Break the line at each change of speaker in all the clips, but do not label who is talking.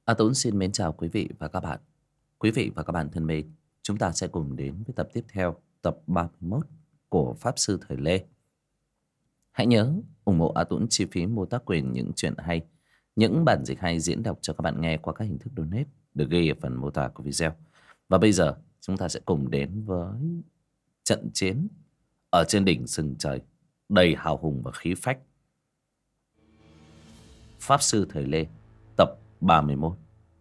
A Tũng xin mến chào quý vị và các bạn. Quý vị và các bạn thân mến, chúng ta sẽ cùng đến với tập tiếp theo, tập 31 của Pháp Sư Thời Lê. Hãy nhớ ủng hộ A Tũng chi phí mua tác quyền những chuyện hay, những bản dịch hay diễn đọc cho các bạn nghe qua các hình thức donate được ghi ở phần mô tả của video. Và bây giờ chúng ta sẽ cùng đến với trận chiến ở trên đỉnh sừng trời đầy hào hùng và khí phách. Pháp Sư Thời Lê, tập 31.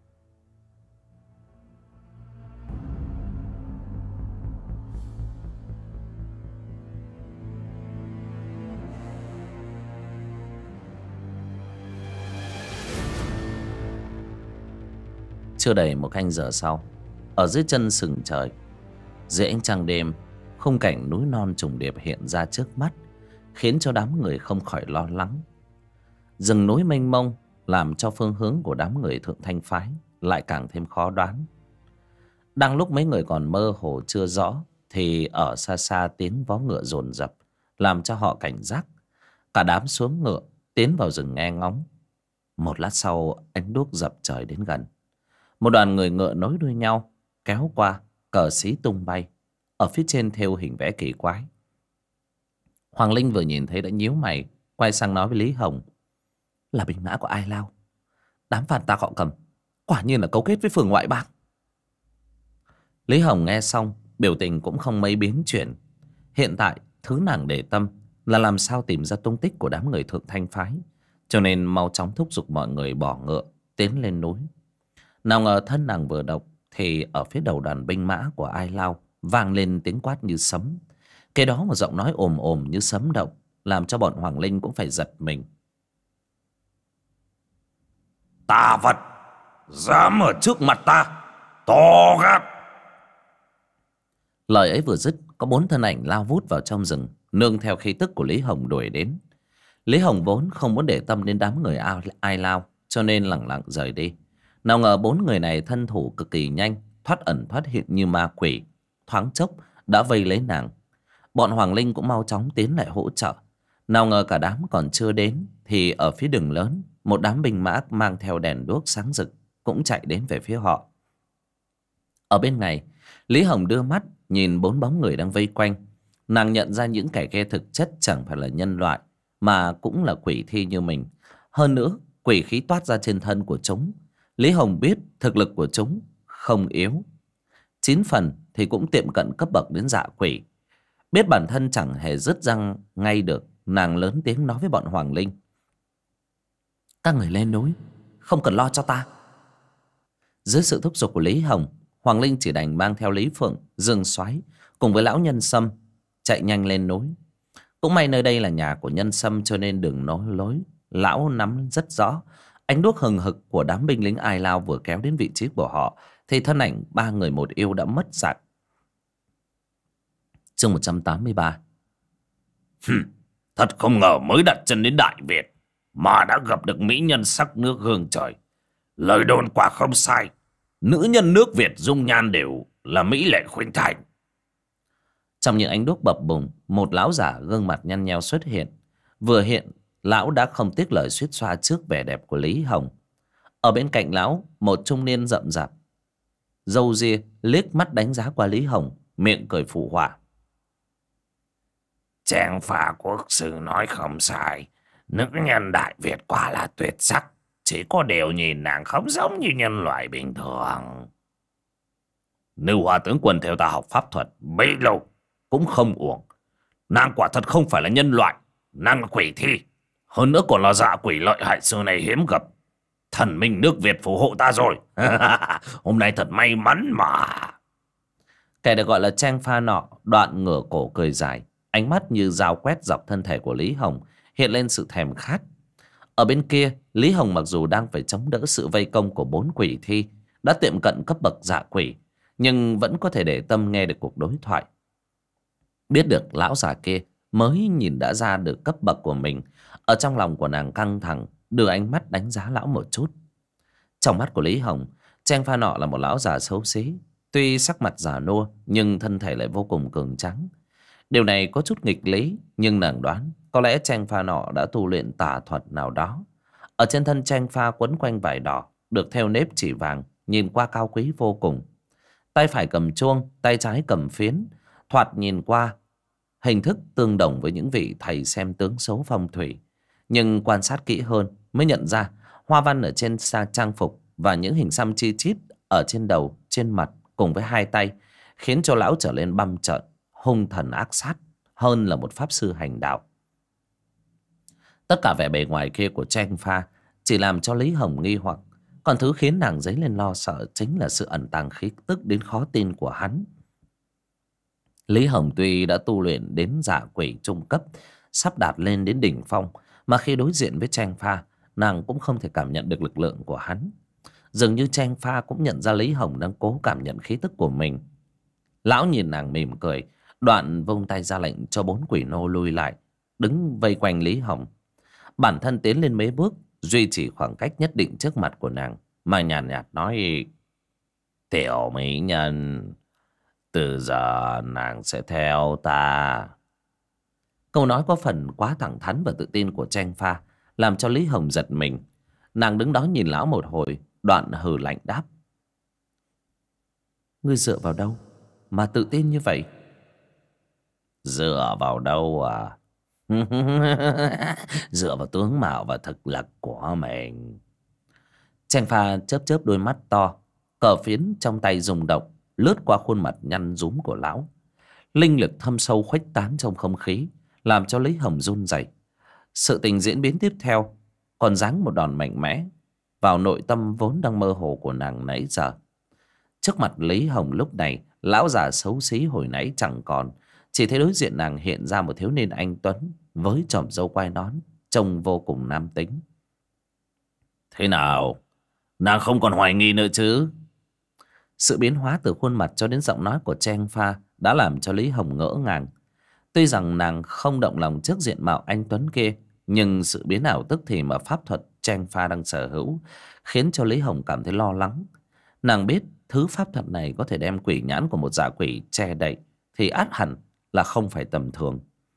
Chưa đầy một canh giờ sau, ở dưới chân sừng trời, dưới ánh trăng đêm, khung cảnh núi non trùng điệp hiện ra trước mắt, khiến cho đám người không khỏi lo lắng. Rừng núi mênh mông làm cho phương hướng của đám người Thượng Thanh phái lại càng thêm khó đoán. Đang lúc mấy người còn mơ hồ chưa rõ, thì ở xa xa tiếng vó ngựa dồn dập làm cho họ cảnh giác. Cả đám xuống ngựa tiến vào rừng nghe ngóng. Một lát sau, ánh đuốc dập trời đến gần. Một đoàn người ngựa nối đuôi nhau kéo qua, cờ xí tung bay, ở phía trên thêu hình vẽ kỳ quái. Hoàng Linh vừa nhìn thấy đã nhíu mày, quay sang nói với Lý Hồng: là binh mã của Ai Lao. Đám phản tặc họ cầm quả nhiên là cấu kết với phường ngoại bang. Lý Hồng nghe xong, biểu tình cũng không mấy biến chuyển. Hiện tại thứ nàng để tâm là làm sao tìm ra tung tích của đám người Thượng Thanh phái, cho nên mau chóng thúc giục mọi người bỏ ngựa tiến lên núi. Nào ngờ thân nàng vừa động thì ở phía đầu đoàn binh mã của Ai Lao vang lên tiếng quát như sấm. Cái đó một giọng nói ồm ồm như sấm động, làm cho bọn Hoàng Linh cũng phải giật mình.
Tà vật dám ở trước mặt ta, to gan!
Lời ấy vừa dứt, có 4 thân ảnh lao vút vào trong rừng, nương theo khí tức của Lý Hồng đuổi đến. Lý Hồng vốn không muốn để tâm đến đám người Ai Lao, cho nên lẳng lặng rời đi. Nào ngờ 4 người này thân thủ cực kỳ nhanh, thoát ẩn thoát hiện như ma quỷ, thoáng chốc đã vây lấy nàng. Bọn Hoàng Linh cũng mau chóng tiến lại hỗ trợ. Nào ngờ cả đám còn chưa đến thì ở phía đường lớn, một đám binh mã mang theo đèn đuốc sáng rực cũng chạy đến về phía họ. Ở bên này, Lý Hồng đưa mắt nhìn 4 bóng người đang vây quanh. Nàng nhận ra những kẻ kia thực chất chẳng phải là nhân loại, mà cũng là quỷ thi như mình. Hơn nữa, quỷ khí toát ra trên thân của chúng, Lý Hồng biết thực lực của chúng không yếu. 9 phần thì cũng tiệm cận cấp bậc đến dạ quỷ. Biết bản thân chẳng hề dứt răng ngay được, nàng lớn tiếng nói với bọn Hoàng Linh: các người lên núi, không cần lo cho ta. Dưới sự thúc giục của Lý Hồng, Hoàng Linh chỉ đành mang theo Lý Phượng, Dương Soái cùng với lão Nhân Sâm chạy nhanh lên núi. Cũng may nơi đây là nhà của Nhân Sâm, cho nên đường lối lão nắm rất rõ. Ánh đuốc hừng hực của đám binh lính Ai Lao vừa kéo đến vị trí của họ thì thân ảnh 3 người một yêu đã mất dạng. Chương 183.
Thật không ngờ mới đặt chân đến Đại Việt mà đã gặp được mỹ nhân sắc nước hương trời. Lời đồn quả không sai, nữ nhân nước Việt dung nhan đều là mỹ lệ khuynh thành.
Trong những ánh đuốc bập bùng, một lão giả gương mặt nhăn nheo xuất hiện. Vừa hiện, lão đã không tiếc lời suýt xoa trước vẻ đẹp của Lý Hồng. Ở bên cạnh lão, một trung niên rậm rạp, râu ria liếc mắt đánh giá qua Lý Hồng, miệng cười phụ họa:
Trang phà quốc sư nói không sai, nữ nhân Đại Việt quả là tuyệt sắc. Chỉ có điều nhìn nàng không giống như nhân loại bình thường. Nữ Hoa tướng quân theo ta học pháp thuật bấy lâu cũng không uổng. Nàng quả thật không phải là nhân loại, nàng là quỷ thi. Hơn nữa còn là dạ quỷ lợi hại xưa này hiếm gặp. Thần minh nước Việt phù hộ ta rồi. Hôm nay thật may mắn mà.
Kẻ được gọi là Trang Pha nọ đoạn ngửa cổ cười dài, ánh mắt như dao quét dọc thân thể của Lý Hồng, hiện lên sự thèm khát. Ở bên kia, Lý Hồng mặc dù đang phải chống đỡ sự vây công của 4 quỷ thi đã tiệm cận cấp bậc dạ quỷ, nhưng vẫn có thể để tâm nghe được cuộc đối thoại. Biết được lão già kia mới nhìn đã ra được cấp bậc của mình, ở trong lòng của nàng căng thẳng, đưa ánh mắt đánh giá lão một chút. Trong mắt của Lý Hồng, Trang Pha nọ là một lão già xấu xí, tuy sắc mặt già nua nhưng thân thể lại vô cùng cường tráng. Điều này có chút nghịch lý, nhưng nàng đoán có lẽ Trang Pha nọ đã tu luyện tà thuật nào đó. Ở trên thân Trang Pha quấn quanh vải đỏ được thêu nếp chỉ vàng, nhìn qua cao quý vô cùng. Tay phải cầm chuông, tay trái cầm phiến, thoạt nhìn qua hình thức tương đồng với những vị thầy xem tướng số phong thủy. Nhưng quan sát kỹ hơn mới nhận ra hoa văn ở trên trang phục và những hình xăm chi chít ở trên đầu, trên mặt cùng với hai tay khiến cho lão trở lên băm trợn, hung thần ác sát hơn là một pháp sư hành đạo. Tất cả vẻ bề ngoài kia của Cheng Pha chỉ làm cho Lý Hồng nghi hoặc, còn thứ khiến nàng dấy lên lo sợ chính là sự ẩn tàng khí tức đến khó tin của hắn. Lý Hồng tuy đã tu luyện đến dạ quỷ trung cấp, sắp đạt lên đến đỉnh phong, mà khi đối diện với Cheng Pha, nàng cũng không thể cảm nhận được lực lượng của hắn. Dường như Cheng Pha cũng nhận ra Lý Hồng đang cố cảm nhận khí tức của mình. Lão nhìn nàng mỉm cười, đoạn vung tay ra lệnh cho 4 quỷ nô lui lại, đứng vây quanh Lý Hồng. Bản thân tiến lên mấy bước, duy trì khoảng cách nhất định trước mặt của nàng, mà nhàn nhạt nói: "Tiểu mỹ nhân, từ giờ nàng sẽ theo ta." Câu nói có phần quá thẳng thắn và tự tin của Cheng Pha làm cho Lý Hồng giật mình. Nàng đứng đó nhìn lão một hồi, đoạn hừ lạnh đáp: "Ngươi dựa vào đâu mà tự tin như vậy?" "Dựa vào đâu à?" "Dựa vào tướng mạo và thực lực của mình." Cheng Pha chớp chớp đôi mắt to, cờ phiến trong tay rung động, lướt qua khuôn mặt nhăn rúm của lão. Linh lực thâm sâu khuếch tán trong không khí, làm cho Lý Hồng run rẩy. Sự tình diễn biến tiếp theo còn giáng một đòn mạnh mẽ vào nội tâm vốn đang mơ hồ của nàng nãy giờ. Trước mặt Lý Hồng lúc này, lão già xấu xí hồi nãy chẳng còn, chỉ thấy đối diện nàng hiện ra một thiếu niên anh tuấn với chòm râu quai nón, trông vô cùng nam tính. "Thế nào, nàng không còn hoài nghi nữa chứ?" Sự biến hóa từ khuôn mặt cho đến giọng nói của Cheng Pha đã làm cho Lý Hồng ngỡ ngàng. Tuy rằng nàng không động lòng trước diện mạo anh tuấn kia, nhưng sự biến ảo tức thì mà pháp thuật Cheng Pha đang sở hữu khiến cho Lý Hồng cảm thấy lo lắng. Nàng biết thứ pháp thuật này có thể đem quỷ nhãn của một dã quỷ che đậy thì ắt hẳn là không phải tầm thường.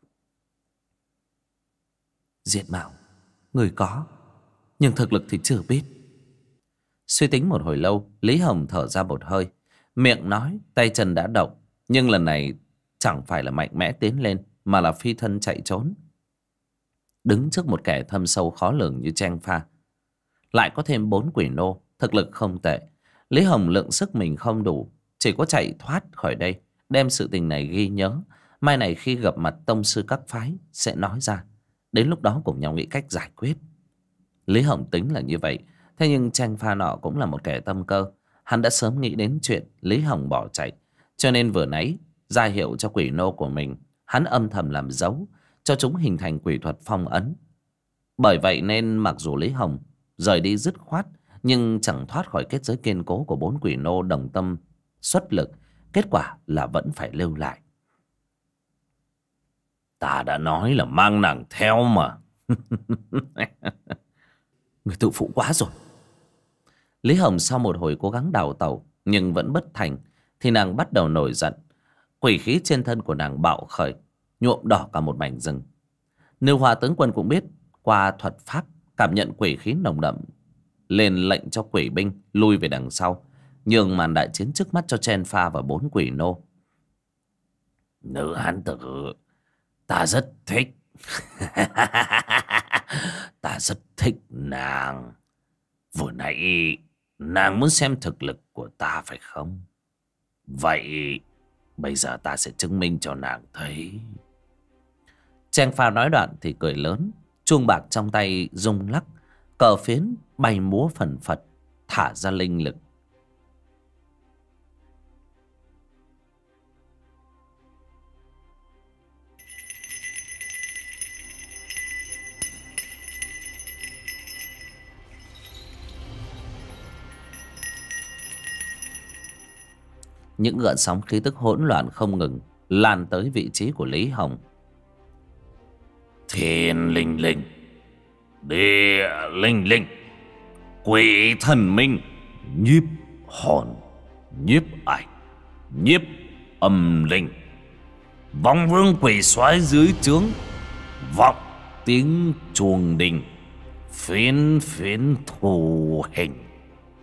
Diện mạo người có, nhưng thực lực thì chưa biết. Suy tính một hồi lâu, Lý Hồng thở ra một hơi, miệng nói, tay chân đã động, nhưng lần này chẳng phải là mạnh mẽ tiến lên mà là phi thân chạy trốn. Đứng trước một kẻ thâm sâu khó lường như Cheng Pha, lại có thêm 4 quỷ nô, thực lực không tệ. Lý Hồng lượng sức mình không đủ, chỉ có chạy thoát khỏi đây, đem sự tình này ghi nhớ. Mai này khi gặp mặt tông sư các phái sẽ nói ra, đến lúc đó cùng nhau nghĩ cách giải quyết. Lý Hồng tính là như vậy. Thế nhưng Cheng Pha nọ cũng là một kẻ tâm cơ. Hắn đã sớm nghĩ đến chuyện Lý Hồng bỏ chạy, cho nên vừa nãy ra hiệu cho quỷ nô của mình, hắn âm thầm làm dấu cho chúng hình thành quỷ thuật phong ấn. Bởi vậy nên mặc dù Lý Hồng rời đi dứt khoát, nhưng chẳng thoát khỏi kết giới kiên cố của 4 quỷ nô đồng tâm xuất lực. Kết quả là vẫn phải lưu lại. "Ta đã nói là mang nàng theo mà." "Người tự phụ quá rồi." Lý Hồng sau một hồi cố gắng đào tẩu nhưng vẫn bất thành, thì nàng bắt đầu nổi giận. Quỷ khí trên thân của nàng bạo khởi, nhuộm đỏ cả một mảnh rừng. Nưu Hoa tướng quân cũng biết qua thuật pháp cảm nhận quỷ khí nồng đậm, lên lệnh cho quỷ binh lui về đằng sau, nhường màn đại chiến trước mắt cho Cheng Pha và 4 quỷ nô. "Nữ hán tử, ta rất thích." "Ta rất thích nàng. Vừa nãy nàng muốn xem thực lực của ta phải không? Vậy bây giờ ta sẽ chứng minh cho nàng thấy." Cheng Pha nói đoạn thì cười lớn, chuông bạc trong tay rung lắc, cờ phiến bay múa phần phật, thả ra linh lực. Những gợn sóng khí tức hỗn loạn không ngừng lan tới vị trí của Lý Hồng.
"Thiên linh linh, địa linh linh, quỷ thần minh, nhiếp hồn, nhiếp ảnh, nhiếp âm linh, vong vương quỷ soái dưới trướng, vọng tiếng chuông đình, phiến phiến thù hình."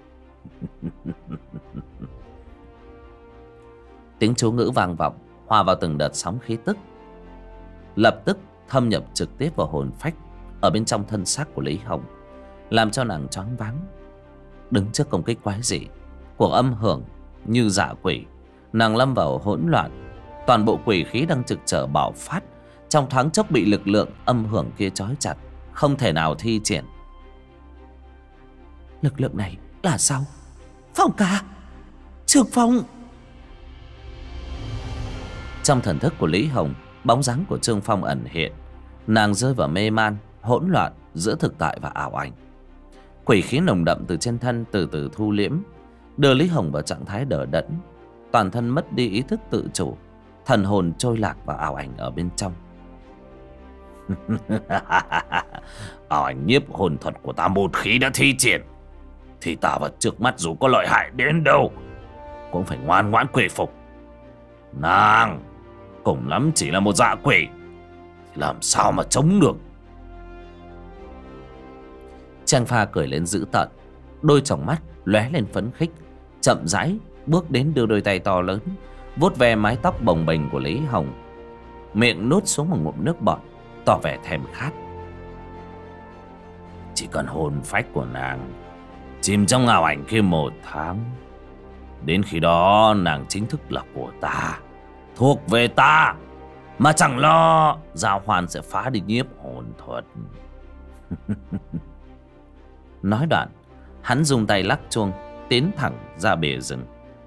Tiếng chú ngữ vang vọng, hòa vào từng đợt sóng khí tức, lập tức thâm nhập trực tiếp vào hồn phách ở bên trong thân xác của Lý Hồng, làm cho nàng choáng váng. Đứng trước công kích quái dị của âm hưởng như dạ quỷ, nàng lâm vào hỗn loạn. Toàn bộ quỷ khí đang trực trở bạo phát, trong thoáng chốc bị lực lượng âm hưởng kia trói chặt, không thể nào thi triển. Lực lượng này là sao? Phong ca, Trường Phong. Trong thần thức của Lý Hồng, bóng dáng của Trương Phong ẩn hiện. Nàng rơi vào mê man, hỗn loạn giữa thực tại và ảo ảnh. Quỷ khí nồng đậm từ trên thân từ từ thu liễm, đưa Lý Hồng vào trạng thái đờ đẫn. Toàn thân mất đi ý thức tự chủ, thần hồn trôi lạc vào ảo ảnh ở bên trong.
Ảo ảnh nhiếp hồn thuật của ta một khí đã thi triển, thì tà vật trước mắt dù có lợi hại đến đâu cũng phải ngoan ngoãn quỳ phục. Nàng cùng lắm chỉ là một dạ quỷ, thì làm sao mà chống được.
Trang Pha cười lên dữ tợn, đôi tròng mắt lóe lên phấn khích, chậm rãi bước đến, đưa đôi tay to lớn vuốt ve mái tóc bồng bềnh của Lý Hồng, miệng nuốt xuống một ngụm nước bọt, tỏ vẻ thèm khát.
Chỉ cần hồn phách của nàng chìm trong ảo ảnh kia 1 tháng, đến khi đó nàng chính thức là của ta, thuộc về ta, mà chẳng lo Giao Hoan sẽ phá đi nhiếp hồn thuật.
Nói đoạn, hắn dùng tay lắc chuông, tiến thẳng ra bìa rừng.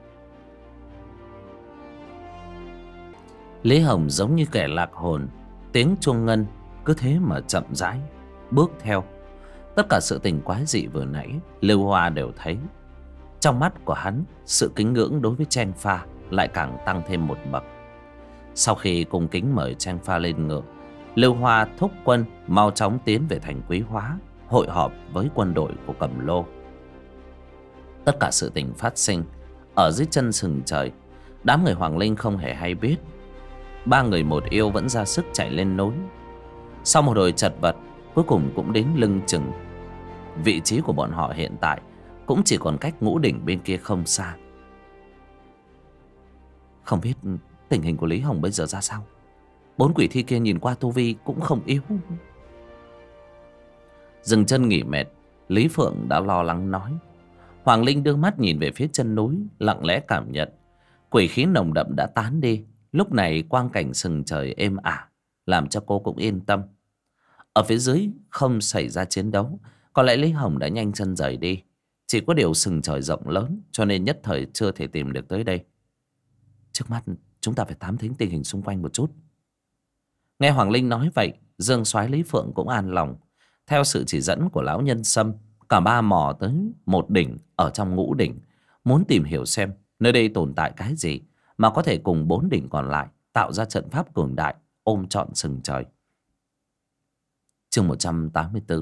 Lý Hồng giống như kẻ lạc hồn, tiếng chuông ngân cứ thế mà chậm rãi bước theo. Tất cả sự tình quái dị vừa nãy Lưu Hoa đều thấy. Trong mắt của hắn, sự kính ngưỡng đối với Trang Pha lại càng tăng thêm một bậc. Sau khi cung kính mời Trang Pha lên ngựa, Lưu Hoa thúc quân mau chóng tiến về thành Quý Hóa, hội họp với quân đội của Cẩm Lô. Tất cả sự tình phát sinh ở dưới chân sừng trời, đám người Hoàng Linh không hề hay biết. 3 người một yêu vẫn ra sức chạy lên núi. Sau một hồi chật vật, cuối cùng cũng đến lưng chừng. Vị trí của bọn họ hiện tại cũng chỉ còn cách Ngũ Đỉnh bên kia không xa. Không biết tình hình của Lý Hồng bây giờ ra sao. 4 quỷ thi kia nhìn qua tu vi cũng không yếu. Dừng chân nghỉ mệt, Lý Phượng đã lo lắng nói. Hoàng Linh đưa mắt nhìn về phía chân núi, lặng lẽ cảm nhận quỷ khí nồng đậm đã tán đi. Lúc này quang cảnh sừng trời êm ả, làm cho cô cũng yên tâm. Ở phía dưới không xảy ra chiến đấu, có lẽ Lý Hồng đã nhanh chân rời đi. Chỉ có điều sừng trời rộng lớn, cho nên nhất thời chưa thể tìm được tới đây. Trước mắt chúng ta phải thám thính tình hình xung quanh một chút. Nghe Hoàng Linh nói vậy, Dương Soái Lý Phượng cũng an lòng. Theo sự chỉ dẫn của lão nhân Sâm, cả 3 mò tới một đỉnh ở trong Ngũ Đỉnh, muốn tìm hiểu xem nơi đây tồn tại cái gì mà có thể cùng 4 đỉnh còn lại tạo ra trận pháp cường đại ôm trọn sừng trời. Chương 184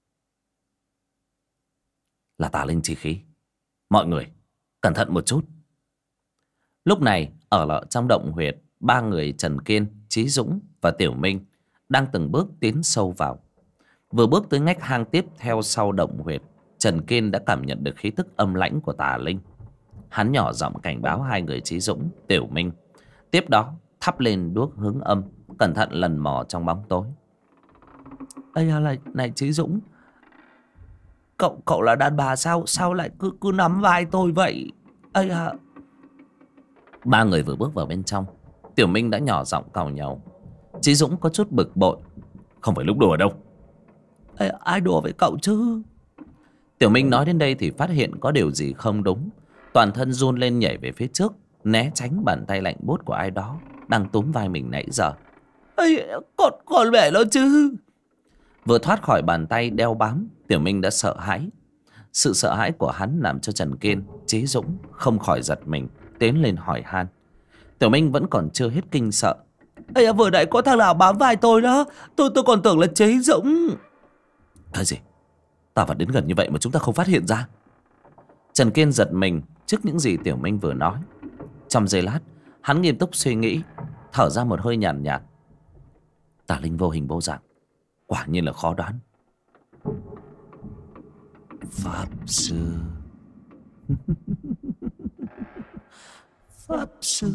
là tà linh chi khí. Mọi người cẩn thận một chút. Lúc này ở trong động huyệt, 3 người Trần Kiên, Chí Dũng và Tiểu Minh đang từng bước tiến sâu vào. Vừa bước tới ngách hang tiếp theo sau động huyệt, Trần Kiên đã cảm nhận được khí tức âm lãnh của tà linh. Hắn nhỏ giọng cảnh báo 2 người Chí Dũng, Tiểu Minh, tiếp đó thắp lên đuốc hướng âm, cẩn thận lần mò trong bóng tối. Ây à, này Chí Dũng, cậu là đàn bà sao lại cứ nắm vai tôi vậy? Ây à. 3 người vừa bước vào bên trong, Tiểu Minh đã nhỏ giọng càu nhàu. Chí Dũng có chút bực bội.
Không phải lúc đùa đâu.
Ai đùa với cậu chứ? Tiểu Minh nói đến đây thì phát hiện có điều gì không đúng. Toàn thân run lên nhảy về phía trước, né tránh bàn tay lạnh buốt của ai đó đang túm vai mình nãy giờ. Còn mẹ nó chứ. Vừa thoát khỏi bàn tay đeo bám, Tiểu Minh đã sợ hãi. Sự sợ hãi của hắn làm cho Trần Kiên, Chí Dũng không khỏi giật mình, tiến lên hỏi han. Tiểu Minh vẫn còn chưa hết kinh sợ. Vừa nãy có thằng nào bám vai tôi đó. Tôi còn tưởng là Chí Dũng. Cái gì? Tà vật đến gần như vậy mà chúng ta không phát hiện ra? Trần Kiên giật mình trước những gì Tiểu Minh vừa nói. Trong giây lát, hắn nghiêm túc suy nghĩ, thở ra một hơi nhàn nhạt. Tà linh vô hình vô dạng, quả nhiên là khó đoán. Pháp sư Pháp sư,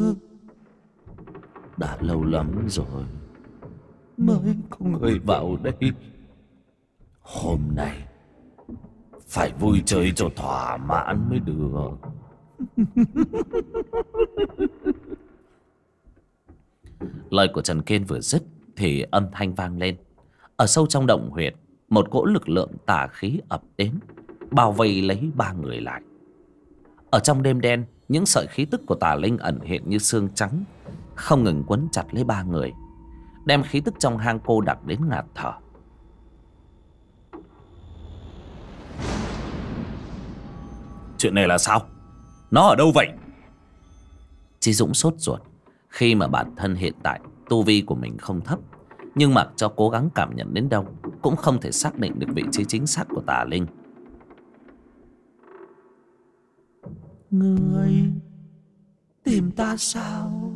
đã lâu lắm rồi mới có người vào đây. Hôm nay phải vui chơi cho thỏa mãn mới được. Lời của Trần Kiên vừa dứt thì âm thanh vang lên. Ở sâu trong động huyệt, một cỗ lực lượng tà khí ập đến, bao vây lấy ba người lại. Ở trong đêm đen, những sợi khí tức của tà linh ẩn hiện như xương trắng, không ngừng quấn chặt lấy ba người, đem khí tức trong hang cô đặc đến ngạt thở. Chuyện này là sao? Nó ở đâu vậy? Chí Dũng sốt ruột khi mà bản thân hiện tại tu vi của mình không thấp, nhưng mặc cho cố gắng cảm nhận đến đâu cũng không thể xác định được vị trí chính xác của tà linh. Người tìm ta sao?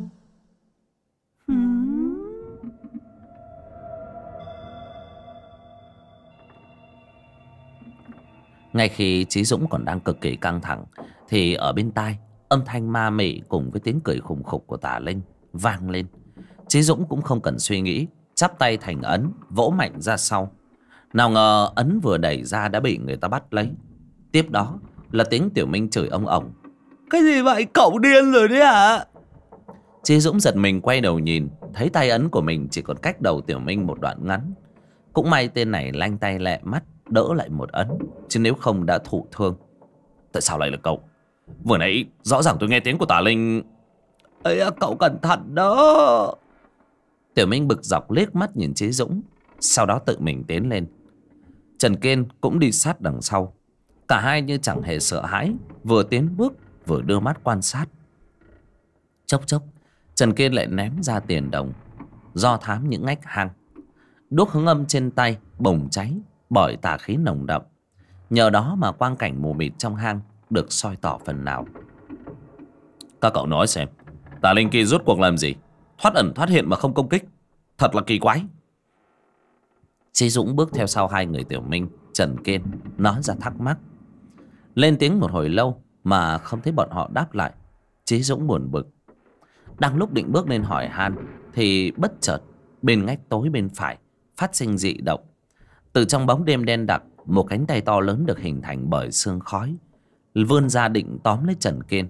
Ngay khi Chí Dũng còn đang cực kỳ căng thẳng thì ở bên tai âm thanh ma mị cùng với tiếng cười khủng khục của tà linh vang lên. Chí Dũng cũng không cần suy nghĩ, chắp tay thành ấn, vỗ mạnh ra sau. Nào ngờ ấn vừa đẩy ra đã bị người ta bắt lấy. Tiếp đó là tiếng Tiểu Minh chửi ông ổng. Cái gì vậy, cậu điên rồi đấy hả? Chí Dũng giật mình quay đầu nhìn, thấy tay ấn của mình chỉ còn cách đầu Tiểu Minh một đoạn ngắn. Cũng may tên này lanh tay lẹ mắt đỡ lại một ấn, chứ nếu không đã thụ thương. Tại sao lại là cậu? Vừa nãy rõ ràng tôi nghe tiếng của tà linh. Ây, cậu cẩn thận đó. Tiểu Minh bực dọc liếc mắt nhìn Chí Dũng, sau đó tự mình tiến lên. Trần Kiên cũng đi sát đằng sau. Cả hai như chẳng hề sợ hãi, vừa tiến bước vừa đưa mắt quan sát. Chốc chốc Trần Kiên lại ném ra tiền đồng do thám những ngách hang. Đuốc hướng âm trên tay bùng cháy bởi tà khí nồng đậm. Nhờ đó mà quang cảnh mù mịt trong hang được soi tỏ phần nào. Các cậu nói xem, tà linh kia rốt cuộc làm gì? Thoát ẩn thoát hiện mà không công kích, thật là kỳ quái. Chí Dũng bước theo sau hai người Tiểu Minh, Trần Kiên nói ra thắc mắc. Lên tiếng một hồi lâu mà không thấy bọn họ đáp lại. Chí Dũng buồn bực. Đang lúc định bước lên hỏi han thì bất chợt bên ngách tối bên phải phát sinh dị động. Từ trong bóng đêm đen đặc, một cánh tay to lớn được hình thành bởi sương khói vươn ra định tóm lấy Trần Kiên.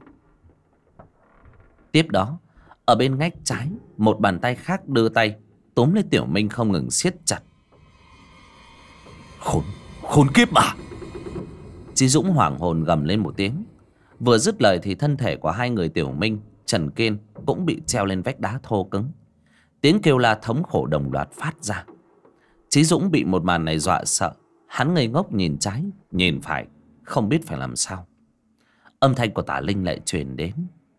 Tiếp đó ở bên ngách trái, một bàn tay khác đưa tay túm lấy Tiểu Minh không ngừng siết chặt. Khốn kiếp à! Chí Dũng hoảng hồn gầm lên một tiếng. Vừa dứt lời thì thân thể của hai người Tiểu Minh, Trần Kiên cũng bị treo lên vách đá thô cứng. Tiếng kêu la thống khổ đồng loạt phát ra. Chí Dũng bị một màn này dọa sợ. Hắn ngây ngốc nhìn trái nhìn phải, không biết phải làm sao. Âm thanh của tà linh lại truyền đến.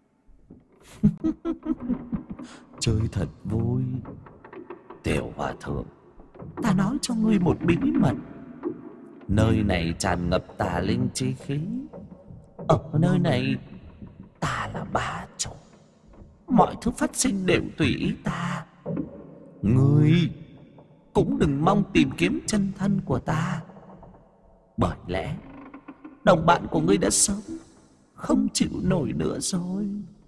Chơi thật vui. Tiểu hòa thượng, ta nói cho ngươi một bí mật. Nơi này tràn ngập tà linh chi khí. Ở nơi này ta là bá chủ, mọi thứ phát sinh đều tùy ý ta. Ngươi cũng đừng mong tìm kiếm chân thân của ta, bởi lẽ đồng bạn của ngươi đã sớm không chịu nổi nữa rồi.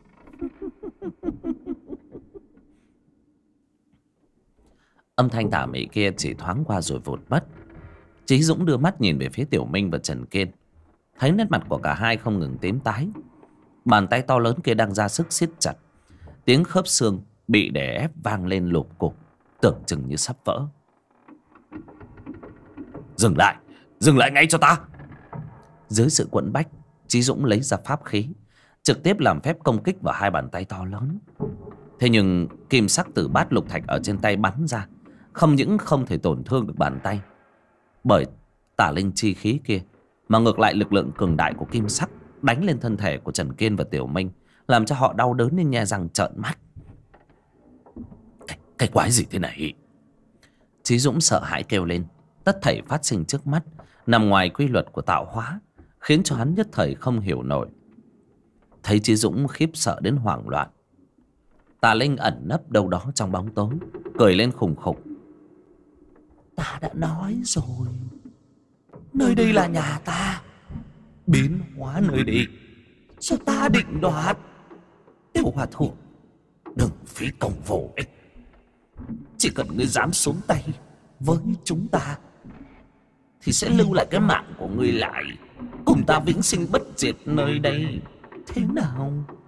Âm thanh tà mị kia chỉ thoáng qua rồi vụt mất. Chí Dũng đưa mắt nhìn về phía Tiểu Minh và Trần Kiên, thấy nét mặt của cả hai không ngừng tím tái. Bàn tay to lớn kia đang ra sức siết chặt. Tiếng khớp xương bị đè ép vang lên lục cục, tưởng chừng như sắp vỡ. Dừng lại ngay cho ta! Dưới sự quẫn bách, Chí Dũng lấy ra pháp khí, trực tiếp làm phép công kích vào hai bàn tay to lớn. Thế nhưng kim sắc từ bát lục thạch ở trên tay bắn ra, không những không thể tổn thương được bàn tay bởi tà linh chi khí kia, mà ngược lại lực lượng cường đại của kim sắc đánh lên thân thể của Trần Kiên và Tiểu Minh, làm cho họ đau đớn nên nhe răng trợn mắt. Cái quái gì thế này? Chí Dũng sợ hãi kêu lên. Tất thảy phát sinh trước mắt nằm ngoài quy luật của tạo hóa, khiến cho hắn nhất thời không hiểu nổi. Thấy Chí Dũng khiếp sợ đến hoảng loạn, tà linh ẩn nấp đâu đó trong bóng tối, cười lên khùng khục. Ta đã nói rồi, nơi đây là nhà ta, biến hóa nơi đây do ta định đoạt. Tiểu hòa thượng, đừng phí công vô ích. Chỉ cần ngươi dám xuống tay với chúng ta thì sẽ lưu lại cái mạng của ngươi lại, cùng ta vĩnh sinh bất diệt nơi đây. Thế nào?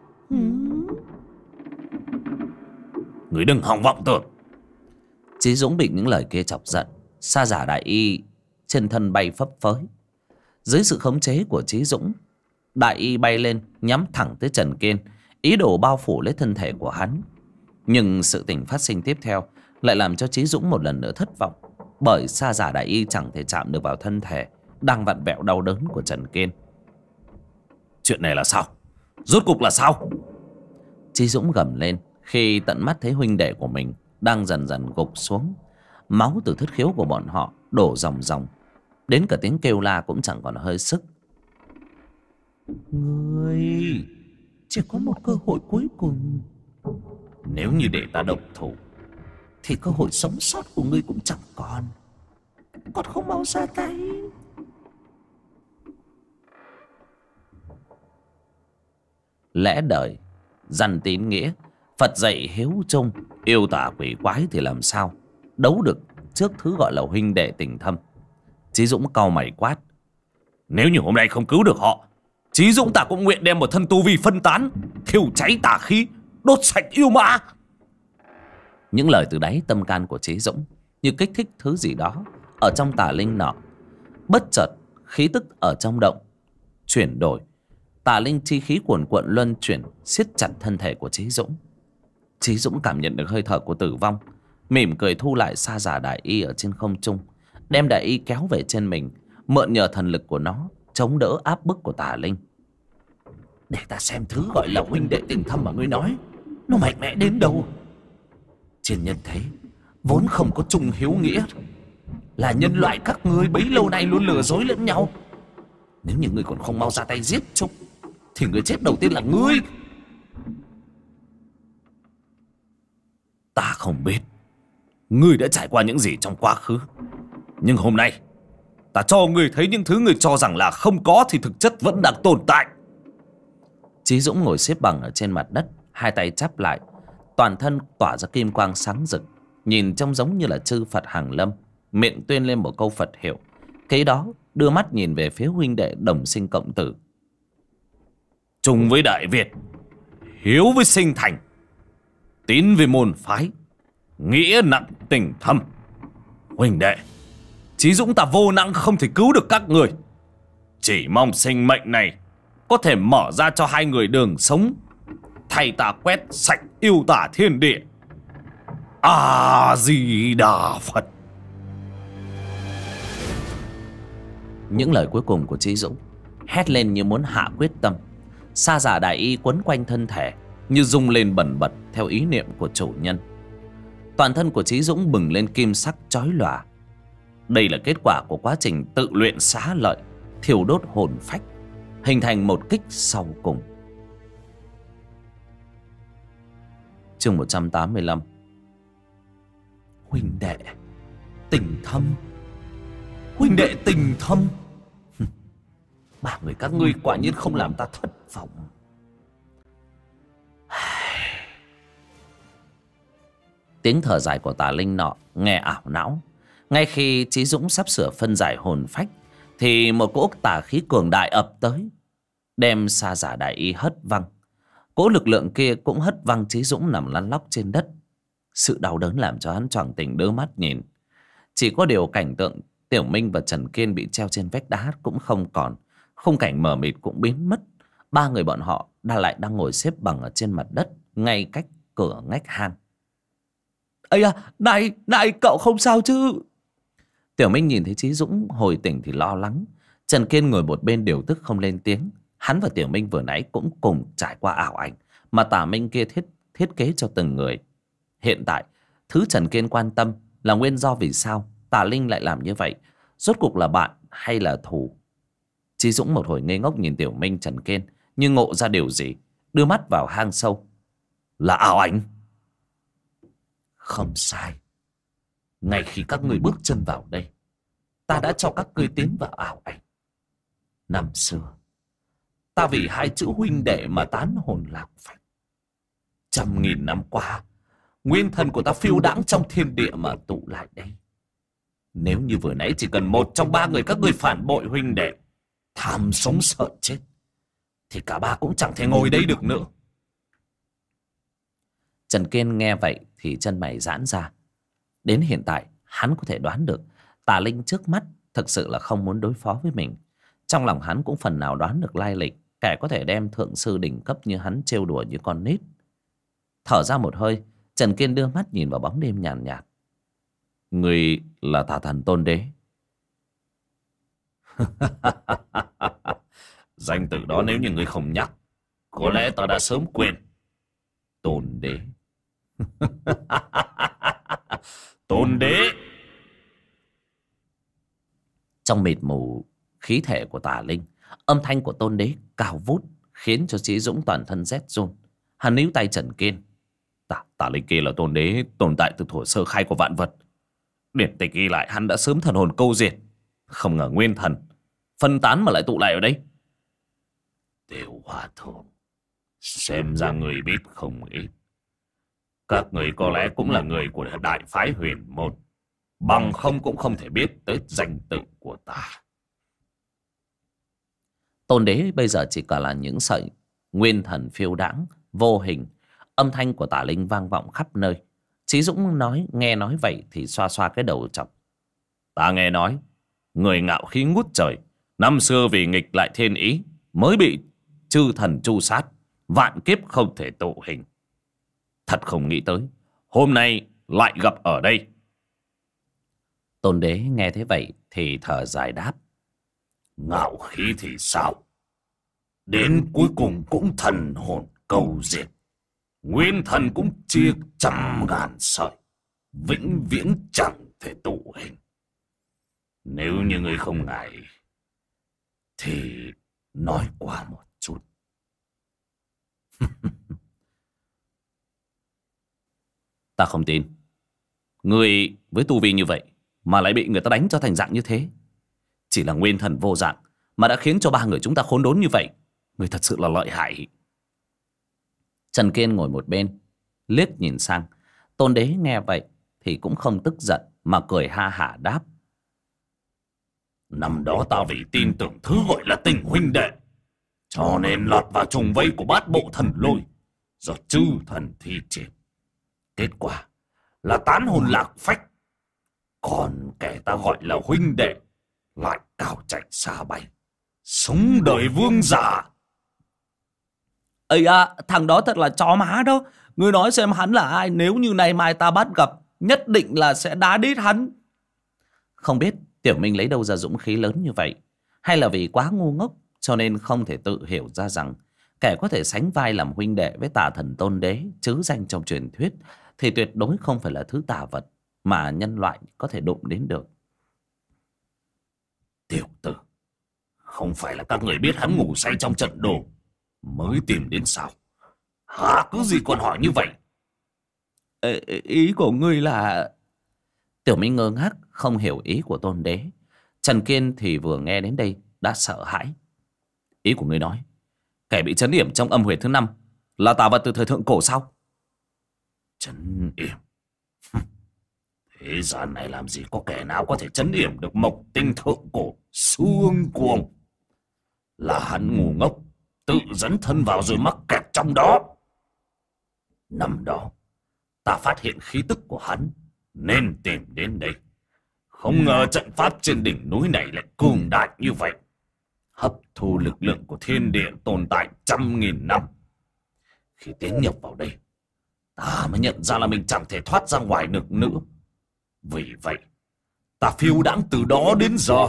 Ngươi đừng hòng vọng tưởng.
Chí Dũng bị những lời kia chọc giận, sa giả đại y trên thân bay phấp phới. Dưới sự khống chế của Chí Dũng, đại y bay lên nhắm thẳng tới Trần Kiên, ý đồ bao phủ lấy thân thể của hắn. Nhưng sự tình phát sinh tiếp theo lại làm cho Chí Dũng một lần nữa thất vọng, bởi sa giả đại y chẳng thể chạm được vào thân thể đang vặn vẹo đau đớn của Trần Kiên.
Chuyện này là sao? Rốt cục là sao?
Chí Dũng gầm lên khi tận mắt thấy huynh đệ của mình đang dần dần gục xuống. Máu từ thất khiếu của bọn họ đổ ròng ròng, đến cả tiếng kêu la cũng chẳng còn hơi sức. Ngươi chỉ có một cơ hội cuối cùng. Nếu như để ta động thủ thì cơ hội sống sót của ngươi cũng chẳng còn. Còn không mau ra tay. Lẽ đời dằn tín nghĩa, Phật dạy hiếu trung, yêu tả quỷ quái thì làm sao đấu được trước thứ gọi là huynh đệ tình thâm. Chí Dũng cau mày quát:
Nếu như hôm nay không cứu được họ, Chí Dũng ta cũng nguyện đem một thân tu vi phân tán, thiêu cháy tà khí, đốt sạch yêu ma.
Những lời từ đáy tâm can của Chí Dũng như kích thích thứ gì đó ở trong tà linh nọ. Bất chợt khí tức ở trong động chuyển đổi, tà linh chi khí cuồn cuộn luân chuyển siết chặt thân thể của Chí Dũng. Chí Dũng cảm nhận được hơi thở của tử vong, mỉm cười thu lại sa giả đại y ở trên không trung, đem đại y kéo về trên mình, mượn nhờ thần lực của nó chống đỡ áp bức của tà linh. Để ta xem thứ gọi là huynh đệ tình thâm mà ngươi nói nó mạnh mẽ đến đâu. Trên nhân thế vốn không có chung hiếu nghĩa, là nhân loại các ngươi bấy lâu nay luôn lừa dối lẫn nhau. Nếu như ngươi còn không mau ra tay giết chúng thì người chết đầu tiên là ngươi.
Ta không biết ngươi đã trải qua những gì trong quá khứ, nhưng hôm nay ta cho ngươi thấy những thứ ngươi cho rằng là không có thì thực chất vẫn đang tồn tại.
Chí Dũng ngồi xếp bằng ở trên mặt đất, hai tay chắp lại, toàn thân tỏa ra kim quang sáng rực, nhìn trông giống như là chư Phật hàng lâm, miệng tuyên lên một câu Phật hiệu, kế đó đưa mắt nhìn về phía huynh đệ đồng sinh cộng tử.
Trung với Đại Việt, hiếu với sinh thành, tín với môn phái, nghĩa nặng tình thâm. Huynh đệ, Chí Dũng ta vô năng không thể cứu được các người, chỉ mong sinh mệnh này có thể mở ra cho hai người đường sống, thay ta quét sạch yêu tả thiên địa. A Di Đà Phật.
Những lời cuối cùng của Chí Dũng hét lên như muốn hạ quyết tâm. Sa giả đại y quấn quanh thân thể như rung lên bần bật theo ý niệm của chủ nhân. Toàn thân của Chí Dũng bừng lên kim sắc chói lòa. Đây là kết quả của quá trình tự luyện xá lợi, thiêu đốt hồn phách, hình thành một kích sau cùng. Chương 185. Huynh đệ tình thâm, huynh đệ tình thâm. Ba người các ngươi quả nhiên không làm ta thất vọng. Tiếng thở dài của tà linh nọ nghe ảo não. Ngay khi Chí Dũng sắp sửa phân giải hồn phách thì một cỗ tà khí cường đại ập tới, đem sa giả đại y hất văng. Cỗ lực lượng kia cũng hất văng Chí Dũng nằm lăn lóc trên đất. Sự đau đớn làm cho hắn choàng tỉnh đưa mắt nhìn. Chỉ có điều cảnh tượng Tiểu Minh và Trần Kiên bị treo trên vách đá cũng không còn, khung cảnh mờ mịt cũng biến mất. Ba người bọn họ đang ngồi xếp bằng ở trên mặt đất ngay cách cửa ngách hang. Ây à, này cậu không sao chứ? Tiểu Minh nhìn thấy Chí Dũng hồi tỉnh thì lo lắng. Trần Kiên ngồi một bên điều tức không lên tiếng. Hắn và Tiểu Minh vừa nãy cũng cùng trải qua ảo ảnh mà Tà Minh kia thiết kế cho từng người. Hiện tại thứ Trần Kiên quan tâm là nguyên do vì sao Tà Linh lại làm như vậy, rốt cuộc là bạn hay là thù. Chí Dũng một hồi ngây ngốc nhìn Tiểu Minh, Trần Kiên như ngộ ra điều gì, đưa mắt vào hang sâu. Là ảo ảnh? Không sai. Ngay khi các người bước chân vào đây, ta đã cho các ngươi tiến vào ảo ảnh. Năm xưa Ta vì hai chữ huynh đệ mà tán hồn lạc phách. 100.000 năm qua, nguyên thần của ta phiêu đãng trong thiên địa mà tụ lại đây. Nếu như vừa nãy chỉ cần một trong ba người các ngươi phản bội huynh đệ, tham sống sợ chết, thì cả ba cũng chẳng thể ngồi đây được nữa. Trần Kiên nghe vậy thì chân mày giãn ra. Đến hiện tại hắn có thể đoán được tà linh trước mắt thực sự là không muốn đối phó với mình. Trong lòng hắn cũng phần nào đoán được lai lịch kẻ có thể đem thượng sư đỉnh cấp như hắn trêu đùa như con nít. Thở ra một hơi, Trần Kiên đưa mắt nhìn vào bóng đêm nhàn nhạt. Người là tà thần Tôn Đế.
Danh từ đó nếu như người không nhắc, có lẽ ta đã sớm quên.
Tôn Đế.
Tôn Đế.
Trong mịt mù khí thể của tà linh, âm thanh của Tôn Đế cao vút khiến cho Chí Dũng toàn thân rét run. Hắn níu tay Trần Kiên. Tà linh kia là Tôn Đế tồn tại từ thuở sơ khai của vạn vật. Điển tịch ghi lại hắn đã sớm thần hồn câu diệt. Không ngờ nguyên thần phân tán mà lại tụ lại ở đây.
Tiểu Hòa Thượng, xem ra người biết không ít. Các người có lẽ cũng là người của đại phái Huyền Môn, bằng không cũng không thể biết tới danh tự của ta.
Tôn Đế bây giờ chỉ cả là những sợi nguyên thần phiêu đãng vô hình. Âm thanh của tà linh vang vọng khắp nơi. Chí Dũng nghe nói vậy thì xoa xoa cái đầu chọc.
Ta nghe nói người ngạo khí ngút trời, năm xưa vì nghịch lại thiên ý mới bị chư thần tru sát, vạn kiếp không thể tụ hình. Thật không nghĩ tới hôm nay lại gặp ở đây.
Tôn Đế nghe thế vậy thì thở dài đáp.
Ngạo khí thì sao? Đến cuối cùng cũng thần hồn câu diệt. Nguyên thần cũng chia 100.000 sợi, vĩnh viễn chẳng thể tụ hình. Nếu như người không ngại thì nói qua một chút.
Ta không tin. Người với tu vi như vậy mà lại bị người ta đánh cho thành dạng như thế. Chỉ là nguyên thần vô dạng mà đã khiến cho ba người chúng ta khốn đốn như vậy. Người thật sự là lợi hại. Trần Kiên ngồi một bên liếc nhìn sang. Tôn Đế nghe vậy thì cũng không tức giận mà cười ha hả đáp.
Năm đó ta vì tin tưởng thứ gọi là tình huynh đệ, cho nên lọt vào trùng vây của bát bộ thần lôi do chư thần thi triển. Kết quả là tán hồn lạc phách. Còn kẻ ta gọi là huynh đệ lại cao chạy xa bay, sống đời vương giả.
Ây à, thằng đó thật là chó má đó. Ngươi nói xem hắn là ai, nếu như nay mai ta bắt gặp nhất định là sẽ đá đít hắn. Không biết Tiểu Minh lấy đâu ra dũng khí lớn như vậy, hay là vì quá ngu ngốc cho nên không thể tự hiểu ra rằng kẻ có thể sánh vai làm huynh đệ với tà thần Tôn Đế trứ danh trong truyền thuyết thì tuyệt đối không phải là thứ tà vật mà nhân loại có thể đụng đến được.
Tiểu tử, không phải là các người biết hắn ngủ say trong trận đồ mới tìm đến sao? Hả, cứ gì còn hỏi như vậy?
Ý của ngươi là... Tiểu Minh ngơ ngác không hiểu ý của Tôn Đế. Trần Kiên thì vừa nghe đến đây đã sợ hãi. Ý của ngươi nói kẻ bị trấn yểm trong âm huyệt thứ 5 là tà vật từ thời thượng cổ sao?
Trấn yểm? Thế gian này làm gì có kẻ nào có thể trấn yểm được mộc tinh thượng cổ xương cuồng? Là hắn ngu ngốc tự dẫn thân vào rồi mắc kẹt trong đó. Năm đó ta phát hiện khí tức của hắn nên tìm đến đây. Không ngờ trận pháp trên đỉnh núi này lại cường đại như vậy, hấp thu lực lượng của thiên địa tồn tại 100.000 năm. Khi tiến nhập vào đây, ta mới nhận ra là mình chẳng thể thoát ra ngoài được nữa. Vì vậy ta phiêu đãng từ đó đến giờ.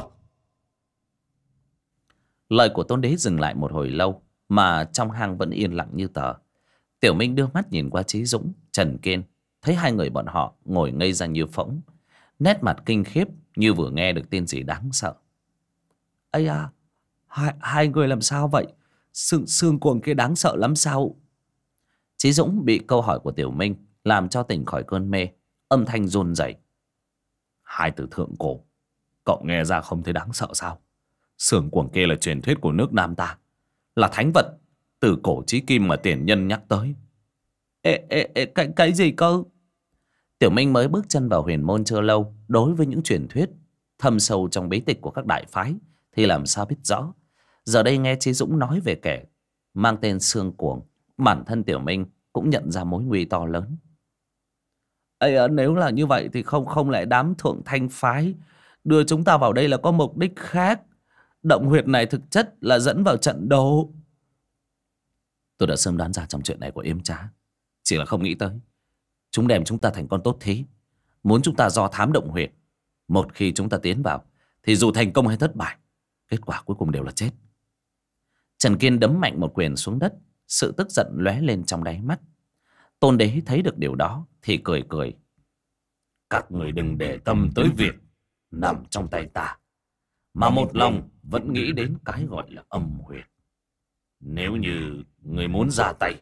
Lời của Tôn Đế dừng lại một hồi lâu mà trong hang vẫn yên lặng như tờ. Tiểu Minh đưa mắt nhìn qua Chí Dũng, Trần Kiên, thấy hai người bọn họ ngồi ngây ra như phỗng, nét mặt kinh khiếp như vừa nghe được tin gì đáng sợ. Ây à, hai người làm sao vậy? Xương cuồng kia đáng sợ lắm sao? Chí Dũng bị câu hỏi của Tiểu Minh làm cho tỉnh khỏi cơn mê, âm thanh run rẩy. Hai từ thượng cổ, cậu nghe ra không thấy đáng sợ sao? Xương cuồng kia là truyền thuyết của nước Nam ta, là thánh vật từ cổ chí kim mà tiền nhân nhắc tới. Cái gì cơ? Tiểu Minh mới bước chân vào huyền môn chưa lâu, đối với những truyền thuyết thâm sâu trong bí tịch của các đại phái thì làm sao biết rõ. Giờ đây nghe Chí Dũng nói về kẻ mang tên Xương Cuồng, bản thân Tiểu Minh cũng nhận ra mối nguy to lớn. Nếu là như vậy thì không lẽ đám thượng thanh phái đưa chúng ta vào đây là có mục đích khác? Động huyệt này thực chất là dẫn vào trận đấu. Tôi đã sớm đoán ra trong chuyện này của Yếm Trá, chỉ là không nghĩ tới chúng đem chúng ta thành con tốt thí, muốn chúng ta do thám động huyệt. Một khi chúng ta tiến vào thì dù thành công hay thất bại, kết quả cuối cùng đều là chết. Trần Kiên đấm mạnh một quyền xuống đất, sự tức giận lóe lên trong đáy mắt. Tôn Đế thấy được điều đó thì cười cười.
Các người đừng để tâm tới việc nằm trong tay ta, mà một lòng vẫn nghĩ đến cái gọi là âm huyệt. Nếu như người muốn ra tay,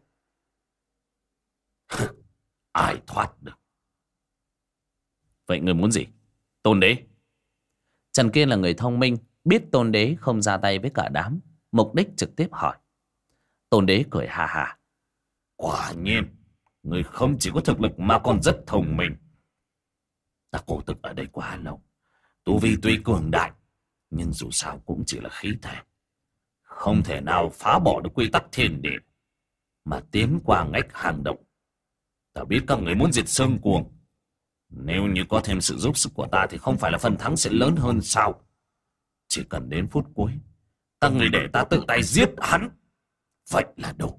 ai thoát được.
Vậy người muốn gì, Tôn Đế? Trần Kiên là người thông minh, biết Tôn Đế không ra tay với cả đám, mục đích trực tiếp hỏi. Tôn Đế cười hà hà.
Quả nhiên, người không chỉ có thực lực mà còn rất thông minh. Ta cổ thực ở đây quá lâu, tu vi tuy cường đại, nhưng dù sao cũng chỉ là khí thể, không thể nào phá bỏ được quy tắc thiên địa mà tiến qua ngách hang động. Ta biết các người muốn diệt Xương Cuồng. Nếu như có thêm sự giúp sức của ta thì không phải là phần thắng sẽ lớn hơn sao? Chỉ cần đến phút cuối, các người để ta tự tay giết hắn, vậy là đủ.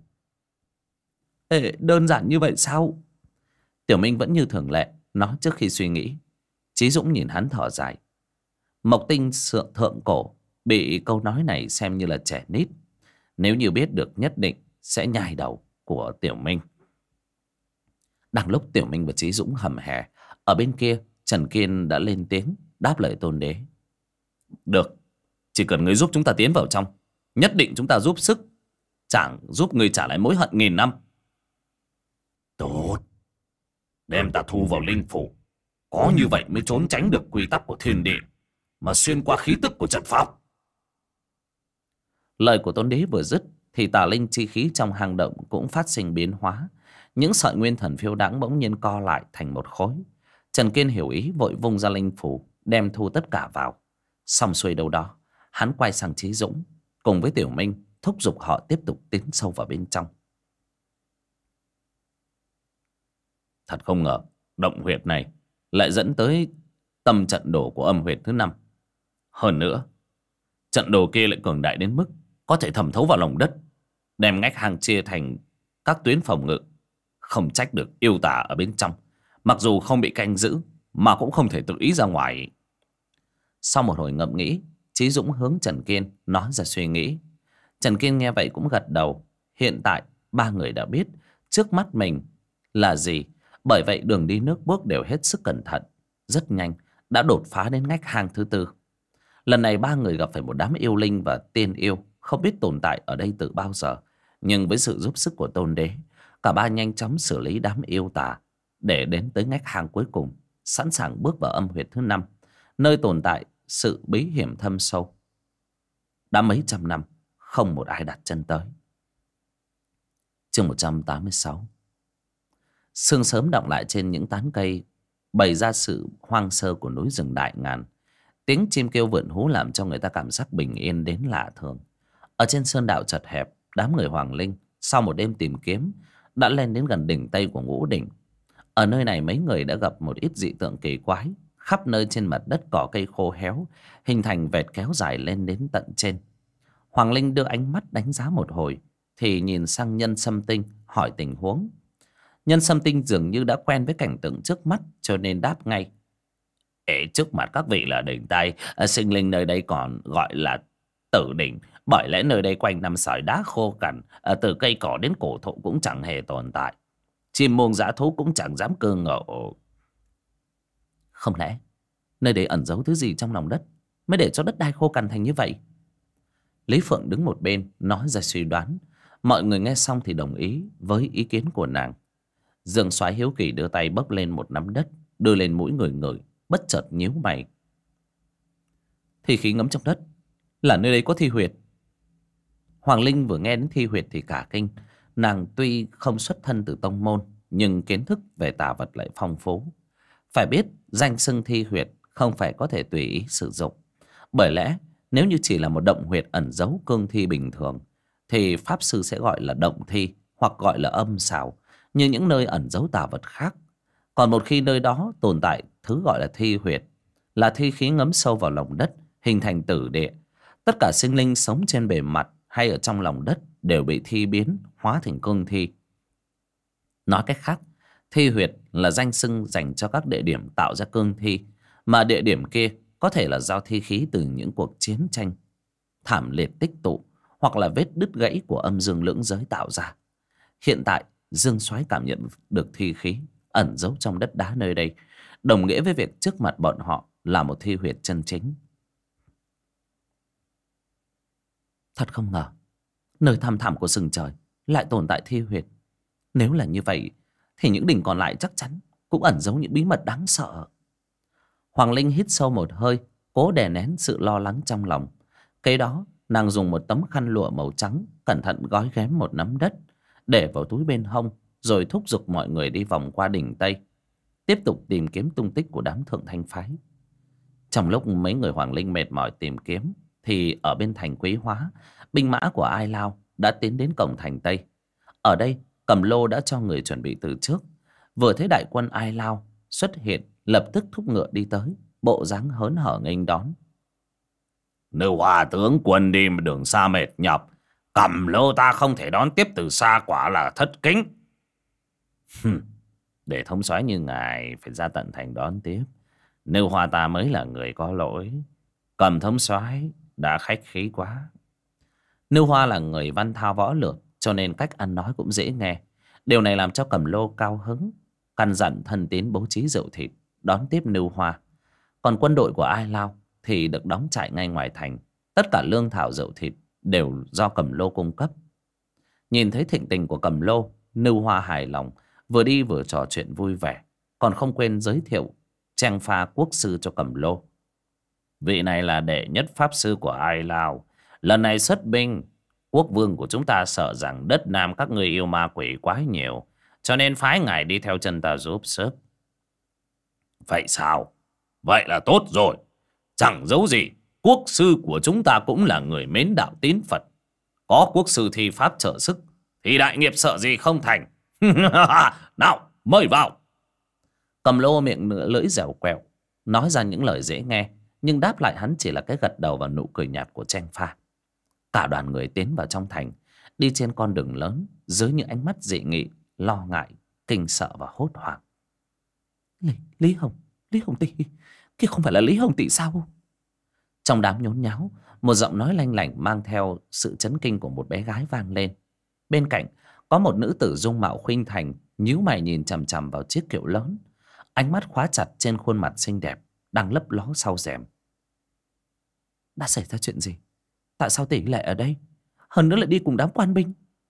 Đơn giản như vậy sao? Tiểu Minh vẫn như thường lệ nói trước khi suy nghĩ. Chí Dũng nhìn hắn thở dài. Mộc Tinh thượng cổ bị câu nói này xem như là trẻ nít, nếu như biết được nhất định sẽ nhai đầu của Tiểu Minh. Đang lúc Tiểu Minh và Chí Dũng hầm hè, ở bên kia Trần Kiên đã lên tiếng đáp lời Tôn Đế. Được, chỉ cần ngươi giúp chúng ta tiến vào trong, nhất định chúng ta giúp sức, chẳng giúp ngươi trả lại mối hận nghìn năm.
Tốt, đem ta thu vào linh phủ, có như vậy mới trốn tránh được quy tắc của thiên địa mà xuyên qua khí tức của trận pháp.
Lời của Tôn Đế vừa dứt thì tà linh chi khí trong hang động cũng phát sinh biến hóa. Những sợi nguyên thần phiêu đãng bỗng nhiên co lại thành một khối. Trần Kiên hiểu ý, vội vung ra linh phủ đem thu tất cả vào. Xong xuôi đâu đó, hắn quay sang Chí Dũng cùng với Tiểu Minh, thúc giục họ tiếp tục tiến sâu vào bên trong. Thật không ngờ động huyệt này lại dẫn tới tâm trận đồ của âm huyệt thứ 5. Hơn nữa, trận đồ kia lại cường đại đến mức có thể thẩm thấu vào lòng đất, đem ngách hang chia thành các tuyến phòng ngự. Không trách được yêu tà ở bên trong, mặc dù không bị canh giữ mà cũng không thể tự ý ra ngoài. Sau một hồi ngẫm nghĩ, Chí Dũng hướng Trần Kiên nói ra suy nghĩ. Trần Kiên nghe vậy cũng gật đầu. Hiện tại ba người đã biết trước mắt mình là gì, bởi vậy đường đi nước bước đều hết sức cẩn thận. Rất nhanh đã đột phá đến ngách hang thứ 4. Lần này ba người gặp phải một đám yêu linh và tiên yêu không biết tồn tại ở đây từ bao giờ, nhưng với sự giúp sức của Tôn Đế, cả ba nhanh chóng xử lý đám yêu tà để đến tới ngách hang cuối cùng, sẵn sàng bước vào âm huyệt thứ 5, nơi tồn tại sự bí hiểm thâm sâu đã mấy trăm năm không một ai đặt chân tới. Chương 186. Sương sớm đọng lại trên những tán cây, bày ra sự hoang sơ của núi rừng Đại Ngàn. Tiếng chim kêu vượn hú làm cho người ta cảm giác bình yên đến lạ thường. Ở trên sơn đạo chật hẹp, đám người Hoàng Linh sau một đêm tìm kiếm đã lên đến gần đỉnh Tây của Ngũ Đỉnh. Ở nơi này mấy người đã gặp một ít dị tượng kỳ quái. Khắp nơi trên mặt đất cỏ cây khô héo, hình thành vệt kéo dài lên đến tận trên. Hoàng Linh đưa ánh mắt đánh giá một hồi thì nhìn sang Nhân Sâm Tinh hỏi tình huống. Nhân Sâm Tinh dường như đã quen với cảnh tượng trước mắt cho nên đáp ngay. Trước mặt các vị là đỉnh Tây, sinh linh nơi đây còn gọi là Tử Đỉnh, bởi lẽ nơi đây quanh năm sỏi đá khô cằn, từ cây cỏ đến cổ thụ cũng chẳng hề tồn tại. Chim muông dã thú cũng chẳng dám cơ ngộ. Không lẽ nơi đây ẩn giấu thứ gì trong lòng đất mới để cho đất đai khô cằn thành như vậy? Lý Phượng đứng một bên nói ra suy đoán. Mọi người nghe xong thì đồng ý với ý kiến của nàng. Dương Soái hiếu kỳ đưa tay bốc lên một nắm đất, đưa lên mũi người ngửi, bất chợt nhíu mày. Thi khí ngấm trong đất, là nơi đây có thi huyệt. Hoàng Linh vừa nghe đến thi huyệt thì cả kinh. Nàng tuy không xuất thân từ tông môn, nhưng kiến thức về tà vật lại phong phú. Phải biết danh xưng thi huyệt không phải có thể tùy ý sử dụng. Bởi lẽ nếu như chỉ là một động huyệt ẩn giấu cương thi bình thường thì pháp sư sẽ gọi là động thi hoặc gọi là âm xào, như những nơi ẩn giấu tà vật khác. Còn một khi nơi đó tồn tại thứ gọi là thi huyệt, là thi khí ngấm sâu vào lòng đất hình thành tử địa. Tất cả sinh linh sống trên bề mặt hay ở trong lòng đất đều bị thi biến hóa thành cương thi. Nói cách khác, thi huyệt là danh xưng dành cho các địa điểm tạo ra cương thi, mà địa điểm kia có thể là do thi khí từ những cuộc chiến tranh thảm liệt tích tụ, hoặc là vết đứt gãy của âm dương lưỡng giới tạo ra. Hiện tại Dương Soái cảm nhận được thi khí ẩn giấu trong đất đá nơi đây, đồng nghĩa với việc trước mặt bọn họ là một thi huyệt chân chính. Thật không ngờ nơi thăm thẳm của sừng trời lại tồn tại thi huyệt. Nếu là như vậy thì những đỉnh còn lại chắc chắn cũng ẩn giấu những bí mật đáng sợ. Hoàng Linh hít sâu một hơi, cố đè nén sự lo lắng trong lòng. Kế đó nàng dùng một tấm khăn lụa màu trắng cẩn thận gói ghém một nắm đất, để vào túi bên hông, rồi thúc giục mọi người đi vòng qua đỉnh Tây, tiếp tục tìm kiếm tung tích của đám thượng thanh phái. Trong lúc mấy người Hoàng Linh mệt mỏi tìm kiếm, thì ở bên thành Quý Hóa, binh mã của Ai Lao đã tiến đến cổng thành Tây. Ở đây Cầm Lô đã cho người chuẩn bị từ trước. Vừa thấy đại quân Ai Lao xuất hiện, lập tức thúc ngựa đi tới, bộ dáng hớn hở nghênh đón.
Nữ hòa tướng quân đi một đường xa mệt nhọc, Cầm Lô ta không thể đón tiếp từ xa, quả là thất kính.
Để thống soái như ngài phải ra tận thành đón tiếp, Nữ hòa ta mới là người có lỗi. Cầm thống soái đã khách khí quá. Nữ Hoa là người văn thao võ lược, cho nên cách ăn nói cũng dễ nghe. Điều này làm cho Cầm Lô cao hứng, căn dặn thân tín bố trí rượu thịt đón tiếp Nữ Hoa. Còn quân đội của Ai Lao thì được đóng trại ngay ngoài thành. Tất cả lương thảo rượu thịt đều do Cầm Lô cung cấp. Nhìn thấy thịnh tình của Cầm Lô, Nữ Hoa hài lòng, vừa đi vừa trò chuyện vui vẻ, còn không quên giới thiệu Trang Pha quốc sư cho Cầm Lô. Vị này là đệ nhất pháp sư của Ai Lao. Lần này xuất binh, quốc vương của chúng ta sợ rằng đất Nam các người yêu ma quỷ quá nhiều, cho nên phái ngài đi theo chân ta giúp sức.
Vậy sao? Vậy là tốt rồi. Chẳng giấu gì, quốc sư của chúng ta cũng là người mến đạo tín Phật. Có quốc sư thi pháp trợ sức thì đại nghiệp sợ gì không thành. Nào, mời vào.
Cầm Lô miệng lưỡi dẻo quẹo, nói ra những lời dễ nghe, nhưng đáp lại hắn chỉ là cái gật đầu và nụ cười nhạt của Trang Pha. Cả đoàn người tiến vào trong thành, đi trên con đường lớn dưới những ánh mắt dị nghị, lo ngại, kinh sợ và hốt hoảng. Lý Hồng Tỷ, kia không phải là Lý Hồng Tỷ sao? Trong đám nhốn nháo, một giọng nói lanh lảnh mang theo sự chấn kinh của một bé gái vang lên. Bên cạnh có một nữ tử dung mạo khuynh thành, nhíu mày nhìn chằm chằm vào chiếc kiệu lớn, ánh mắt khóa chặt trên khuôn mặt xinh đẹp đang lấp ló sau rèm. Đã xảy ra chuyện gì? Tại sao tỷ lại ở đây? Hơn nữa lại đi cùng đám quan binh.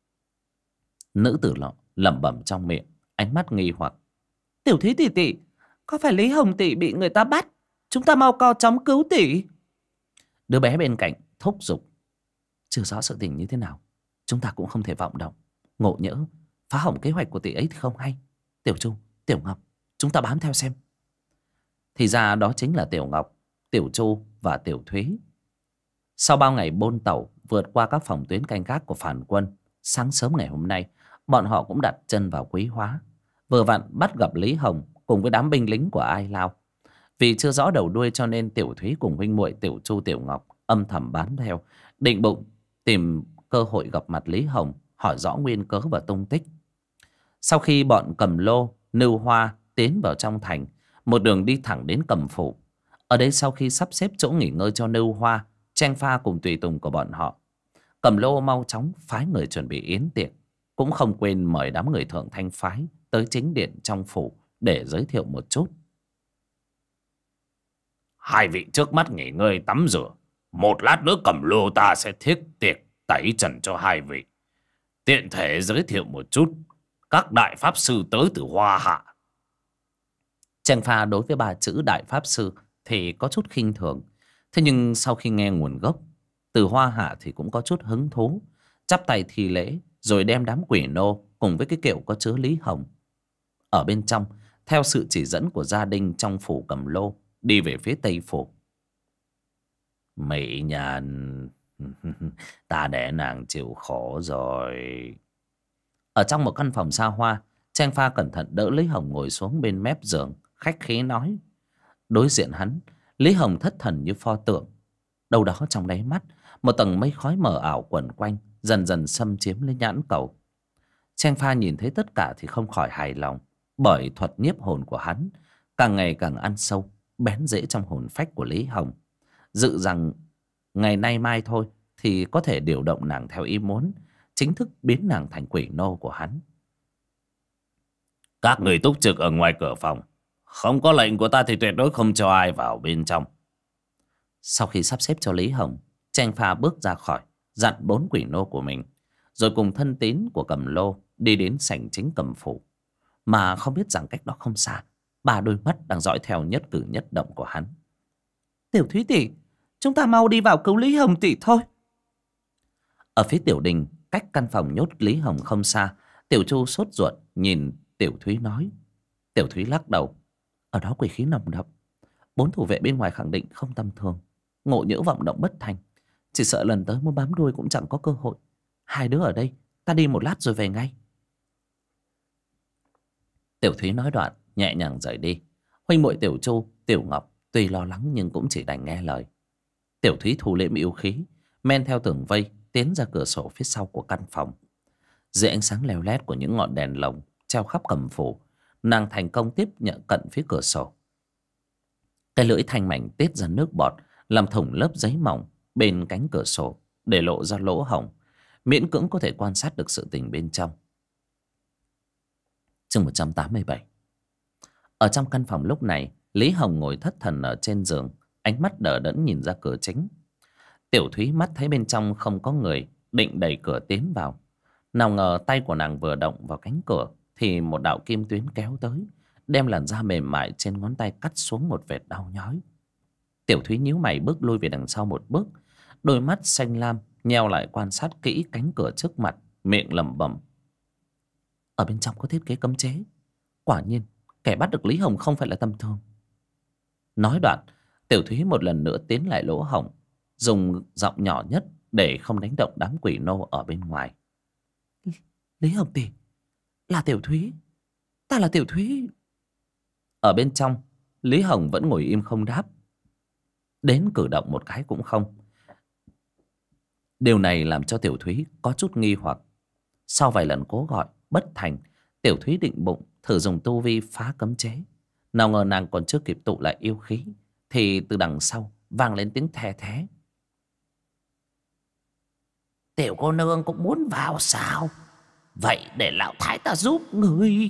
Nữ tử lẩm bẩm trong miệng, ánh mắt nghi hoặc. Tiểu Thúy tỷ tỷ, có phải Lý Hồng tỷ bị người ta bắt? Chúng ta mau co chóng cứu tỷ. Đứa bé bên cạnh thúc giục. Chưa rõ sự tình như thế nào, chúng ta cũng không thể vọng động. Ngộ nhỡ phá hỏng kế hoạch của tỷ ấy thì không hay. Tiểu Chu, Tiểu Ngọc, chúng ta bám theo xem. Thì ra đó chính là Tiểu Ngọc, Tiểu Chu và Tiểu Thúy. Sau bao ngày bôn tẩu vượt qua các phòng tuyến canh gác của phản quân, sáng sớm ngày hôm nay bọn họ cũng đặt chân vào Quý Hóa. Vừa vặn bắt gặp Lý Hồng cùng với đám binh lính của Ai Lao. Vì chưa rõ đầu đuôi cho nên Tiểu Thúy cùng huynh muội Tiểu Chu, Tiểu Ngọc âm thầm bám theo, định bụng tìm cơ hội gặp mặt Lý Hồng, hỏi rõ nguyên cớ và tung tích. Sau khi bọn Cầm Lô, Nữ Hoa tiến vào trong thành, một đường đi thẳng đến Cầm Phủ. Ở đây sau khi sắp xếp chỗ nghỉ ngơi cho Nữ Hoa, Trang Pha cùng tùy tùng của bọn họ, Cầm Lô mau chóng phái người chuẩn bị yến tiệc, cũng không quên mời đám người thượng thanh phái tới chính điện trong phủ để giới thiệu một chút.
Hai vị trước mắt nghỉ ngơi tắm rửa, một lát nữa Cầm Lô ta sẽ thiết tiệc tẩy trần cho hai vị. Tiện thể giới thiệu một chút các đại pháp sư tới từ Hoa Hạ.
Trang Pha đối với ba chữ đại pháp sư thì có chút khinh thường. Thế nhưng sau khi nghe nguồn gốc từ Hoa Hạ thì cũng có chút hứng thú. chắp tay thi lễ, rồi đem đám quỷ nô cùng với cái kiệu có chứa Lý Hồng ở bên trong, theo sự chỉ dẫn của gia đình trong phủ Cầm Lô, đi về phía Tây phủ. Mỹ Nhân, ta để nàng chịu khổ rồi. Ở trong một căn phòng xa hoa, Trang Pha cẩn thận đỡ Lý Hồng ngồi xuống bên mép giường, khách khí nói. Đối diện hắn, Lý Hồng thất thần như pho tượng. Đâu đó trong đáy mắt, một tầng mây khói mờ ảo quẩn quanh, dần dần xâm chiếm lấy nhãn cầu. Trang Pha nhìn thấy tất cả thì không khỏi hài lòng, bởi thuật nhiếp hồn của hắn càng ngày càng ăn sâu, bén rễ trong hồn phách của Lý Hồng. Dự rằng ngày nay mai thôi thì có thể điều động nàng theo ý muốn, chính thức biến nàng thành quỷ nô của hắn. Các người túc trực ở ngoài cửa phòng, không có lệnh của ta thì tuyệt đối không cho ai vào bên trong. Sau khi sắp xếp cho Lý Hồng, Trang Pha bước ra khỏi, dặn 4 quỷ nô của mình, rồi cùng thân tín của Cầm Lô đi đến sảnh chính Cầm phủ. Mà không biết rằng cách đó không xa, 3 đôi mắt đang dõi theo nhất cử nhất động của hắn. Tiểu Thúy tỷ, chúng ta mau đi vào cứu Lý Hồng tỷ thôi. Ở phía tiểu đình, cách căn phòng nhốt Lý Hồng không xa, Tiểu Chu sốt ruột nhìn Tiểu Thúy nói. Tiểu Thúy lắc đầu. Ở đó quỷ khí nồng đậm, 4 thủ vệ bên ngoài khẳng định không tầm thường. Ngộ nhỡ vọng động bất thành, chỉ sợ lần tới muốn bám đuôi cũng chẳng có cơ hội. 2 đứa ở đây, ta đi một lát rồi về ngay. Tiểu Thúy nói đoạn, nhẹ nhàng rời đi. Huynh muội Tiểu Chu, Tiểu Ngọc tuy lo lắng nhưng cũng chỉ đành nghe lời. Tiểu Thúy thu liễm yêu khí, men theo tường vây tiến ra cửa sổ phía sau của căn phòng. Dưới ánh sáng leo lét của những ngọn đèn lồng treo khắp Cầm phủ, nàng thành công tiếp nhận cận phía cửa sổ. Cái lưỡi thanh mảnh tiết ra nước bọt, làm thủng lớp giấy mỏng bên cánh cửa sổ, để lộ ra lỗ hổng, miễn cưỡng có thể quan sát được sự tình bên trong. Chương 187. Ở trong căn phòng lúc này, Lý Hồng ngồi thất thần ở trên giường, ánh mắt đờ đẫn nhìn ra cửa chính. Tiểu Thúy mắt thấy bên trong không có người, định đẩy cửa tiến vào. Nào ngờ tay của nàng vừa động vào cánh cửa thì một đạo kim tuyến kéo tới, đem làn da mềm mại trên ngón tay cắt xuống một vệt đau nhói. Tiểu Thúy nhíu mày bước lui về đằng sau một bước, đôi mắt xanh lam nheo lại quan sát kỹ cánh cửa trước mặt, miệng lẩm bẩm. Ở bên trong có thiết kế cấm chế, quả nhiên kẻ bắt được Lý Hồng không phải là tầm thường. Nói đoạn, Tiểu Thúy một lần nữa tiến lại lỗ hổng, dùng giọng nhỏ nhất để không đánh động đám quỷ nô ở bên ngoài. Lý Hồng tỷ, là Tiểu Thúy, ta là Tiểu Thúy. Ở bên trong, Lý Hồng vẫn ngồi im không đáp, đến cử động một cái cũng không. Điều này làm cho Tiểu Thúy có chút nghi hoặc. Sau vài lần cố gọi bất thành, Tiểu Thúy định bụng thử dùng tu vi phá cấm chế. Nào ngờ nàng còn chưa kịp tụ lại yêu khí thì từ đằng sau vang lên tiếng the thé. Tiểu cô nương cũng muốn vào sao? Vậy để lão thái ta giúp người.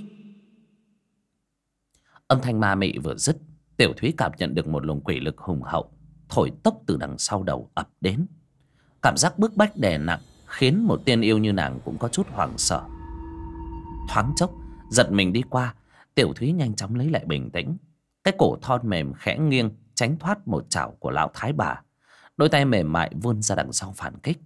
Âm thanh ma mị vừa dứt, Tiểu Thúy cảm nhận được một luồng quỷ lực hùng hậu thổi tốc từ đằng sau đầu ập đến. Cảm giác bức bách đè nặng khiến một tiên yêu như nàng cũng có chút hoảng sợ. Thoáng chốc giật mình đi qua, Tiểu Thúy nhanh chóng lấy lại bình tĩnh. Cái cổ thon mềm khẽ nghiêng tránh thoát một chảo của lão thái bà, đôi tay mềm mại vươn ra đằng sau phản kích.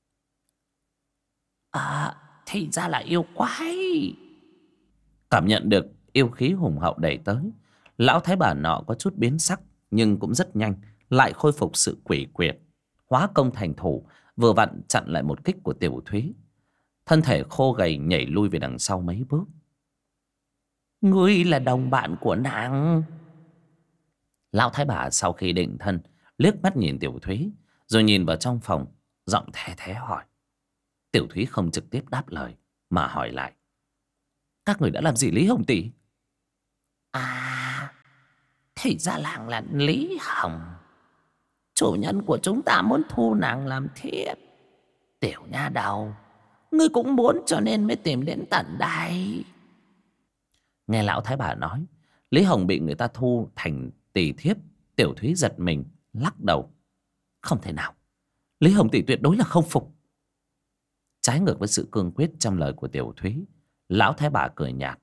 À, thì ra là yêu quái. Cảm nhận được yêu khí hùng hậu đẩy tới, lão thái bà nọ có chút biến sắc, nhưng cũng rất nhanh lại khôi phục sự quỷ quyệt, hóa công thành thủ, vừa vặn chặn lại một kích của Tiểu Thúy. Thân thể khô gầy nhảy lui về đằng sau mấy bước. Ngươi là đồng bạn của nàng? Lão thái bà sau khi định thân liếc mắt nhìn Tiểu Thúy, rồi nhìn vào trong phòng, giọng the thé hỏi. Tiểu Thúy không trực tiếp đáp lời mà hỏi lại. Các người đã làm gì Lý Hồng tỷ? À, thì ra làng là Lý Hồng. Chủ nhân của chúng ta muốn thu nàng làm thiếp. Tiểu nha đầu, ngươi cũng muốn cho nên mới tìm đến tận đây. Nghe lão thái bà nói Lý Hồng bị người ta thu thành tỳ thiếp, Tiểu Thúy giật mình lắc đầu. Không thể nào, Lý Hồng tỷ tuyệt đối là không phục. Trái ngược với sự cương quyết trong lời của Tiểu Thúy, lão thái bà cười nhạt.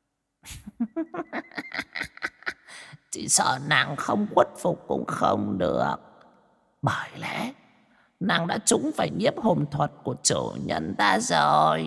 Chỉ sợ nàng không khuất phục cũng không được. Bởi lẽ
nàng đã trúng phải nhiếp hồn thuật của chủ nhân ta rồi.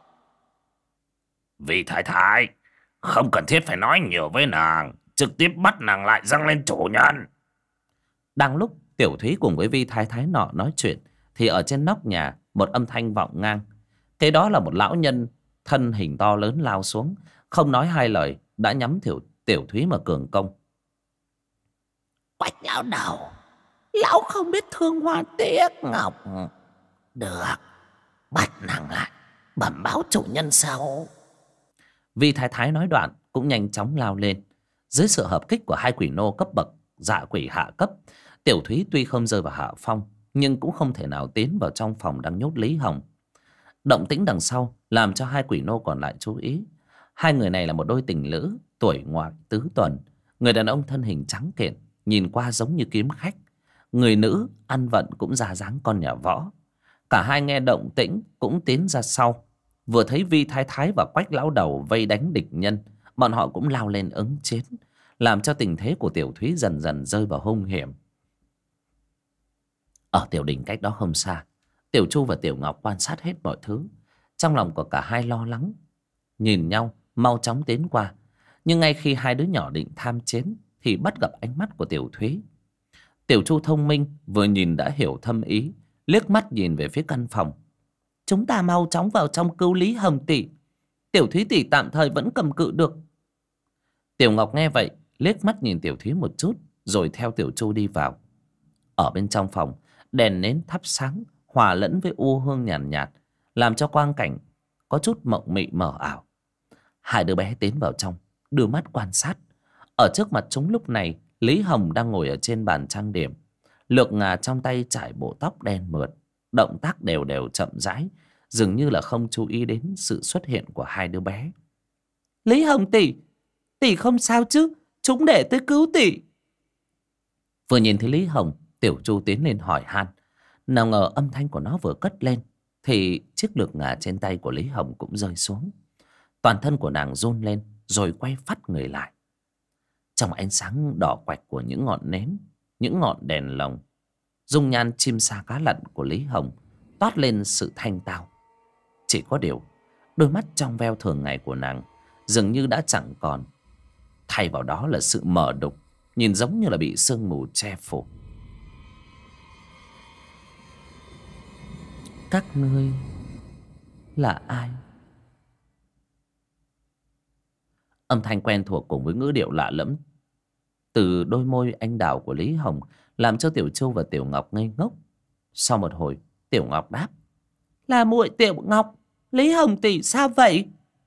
Vì thái thái, không cần thiết phải nói nhiều với nàng, trực tiếp bắt nàng lại dâng lên chủ nhân.
Đang lúc Tiểu Thúy cùng với Vi thái thái nọ nói chuyện thì ở trên nóc nhà một âm thanh vọng ngang. Thế đó là một lão nhân thân hình to lớn lao xuống, không nói hai lời đã nhắm Tiểu Thúy mà cường công.
Quách lão đầu, lão không biết thương hoa tiếc ngọc. Được, bắt nàng lại, bẩm báo chủ nhân sau.
Vi thái thái nói đoạn cũng nhanh chóng lao lên. Dưới sự hợp kích của hai quỷ nô cấp bậc dạ quỷ hạ cấp, Tiểu Thúy tuy không rơi vào hạ phong nhưng cũng không thể nào tiến vào trong phòng đang nhốt Lý Hồng. Động tĩnh đằng sau làm cho hai quỷ nô còn lại chú ý. Hai người này là một đôi tình lữ tuổi ngoại tứ tuần. Người đàn ông thân hình trắng kiện, nhìn qua giống như kiếm khách. Người nữ ăn vận cũng ra dáng con nhà võ. Cả hai nghe động tĩnh cũng tiến ra sau. Vừa thấy Vi thái thái và Quách lão đầu vây đánh địch nhân, bọn họ cũng lao lên ứng chiến, làm cho tình thế của Tiểu Thúy dần dần rơi vào hung hiểm. Ở tiểu đình cách đó không xa, Tiểu Chu và Tiểu Ngọc quan sát hết mọi thứ. Trong lòng của cả hai lo lắng, nhìn nhau mau chóng tiến qua. Nhưng ngay khi hai đứa nhỏ định tham chiến thì bắt gặp ánh mắt của Tiểu Thúy. Tiểu Chu thông minh, vừa nhìn đã hiểu thâm ý, liếc mắt nhìn về phía căn phòng. Chúng ta mau chóng vào trong cứu Lý Hồng tỷ. Tiểu Thúy tỷ tạm thời vẫn cầm cự được. Tiểu Ngọc nghe vậy liếc mắt nhìn Tiểu Thúy một chút, rồi theo Tiểu Chu đi vào. Ở bên trong phòng, đèn nến thắp sáng hòa lẫn với u hương nhàn nhạt, làm cho quang cảnh có chút mộng mị mờ ảo. Hai đứa bé tiến vào trong, đưa mắt quan sát. Ở trước mặt chúng lúc này, Lý Hồng đang ngồi ở trên bàn trang điểm, lược ngà trong tay trải bộ tóc đen mượt, động tác đều đều chậm rãi, dường như là không chú ý đến sự xuất hiện của hai đứa bé. Lý Hồng tỷ, tỷ không sao chứ? Chúng để tôi cứu tỷ. Vừa nhìn thấy Lý Hồng, Tiểu Chu tiến lên hỏi han. Nào ngờ âm thanh của nó vừa cất lên thì chiếc lược ngà trên tay của Lý Hồng cũng rơi xuống. Toàn thân của nàng run lên rồi quay phắt người lại. Trong ánh sáng đỏ quạch của những ngọn nến, những ngọn đèn lồng, dung nhan chim sa cá lặn của Lý Hồng toát lên sự thanh tao. Chỉ có điều, đôi mắt trong veo thường ngày của nàng dường như đã chẳng còn. Thay vào đó là sự mờ đục, nhìn giống như là bị sương mù che phủ. Các ngươi là ai? Âm thanh quen thuộc cùng với ngữ điệu lạ lẫm từ đôi môi anh đào của Lý Hồng làm cho Tiểu Chu và Tiểu Ngọc ngây ngốc. Sau một hồi, Tiểu Ngọc đáp: Là muội Tiểu Ngọc. Lý Hồng tỷ sao vậy?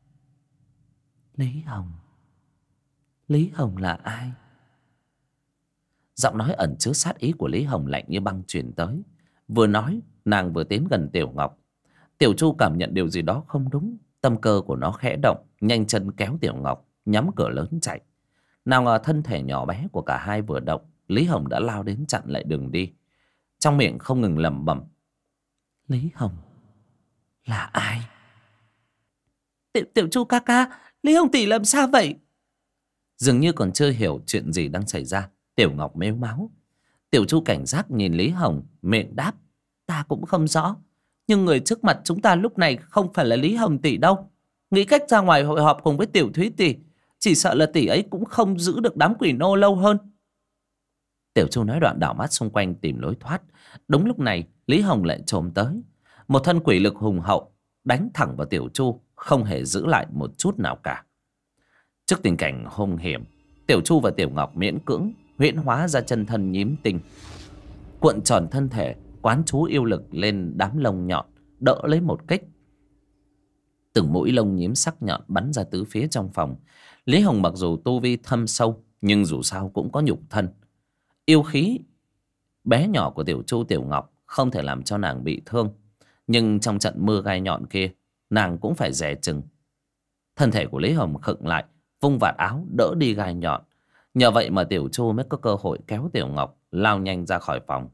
Lý Hồng? Lý Hồng là ai? Giọng nói ẩn chứa sát ý của Lý Hồng lạnh như băng truyền tới. Vừa nói, nàng vừa tiến gần Tiểu Ngọc. Tiểu Chu cảm nhận điều gì đó không đúng, tâm cơ của nó khẽ động, nhanh chân kéo Tiểu Ngọc nhắm cửa lớn chạy. Nào ngờ thân thể nhỏ bé của cả hai vừa động, Lý Hồng đã lao đến chặn lại đường đi, trong miệng không ngừng lẩm bẩm: Lý Hồng là ai? Tiểu Chu ca ca, Lý Hồng tỷ làm sao vậy? Dường như còn chưa hiểu chuyện gì đang xảy ra, Tiểu Ngọc mếu máo. Tiểu Chu cảnh giác nhìn Lý Hồng, miệng đáp: Ta cũng không rõ, nhưng người trước mặt chúng ta lúc này không phải là Lý Hồng tỷ đâu. Nghĩ cách ra ngoài hội họp cùng với Tiểu Thúy tỷ, chỉ sợ là tỷ ấy cũng không giữ được đám quỷ nô lâu hơn. Tiểu Chu nói đoạn đảo mắt xung quanh tìm lối thoát. Đúng lúc này Lý Hồng lại chồm tới, một thân quỷ lực hùng hậu đánh thẳng vào Tiểu Chu, không hề giữ lại một chút nào cả. Trước tình cảnh hung hiểm, Tiểu Chu và Tiểu Ngọc miễn cưỡng huyễn hóa ra chân thân nhím tinh, cuộn tròn thân thể, quán chú yêu lực lên đám lông nhọn, đỡ lấy một kích. Từng mũi lông nhím sắc nhọn bắn ra tứ phía trong phòng. Lý Hồng mặc dù tu vi thâm sâu, nhưng dù sao cũng có nhục thân. Yêu khí bé nhỏ của Tiểu Chu Tiểu Ngọc không thể làm cho nàng bị thương, nhưng trong trận mưa gai nhọn kia, nàng cũng phải dè chừng. Thân thể của Lý Hồng khựng lại, vung vạt áo đỡ đi gai nhọn. Nhờ vậy mà Tiểu Chu mới có cơ hội kéo Tiểu Ngọc lao nhanh ra khỏi phòng.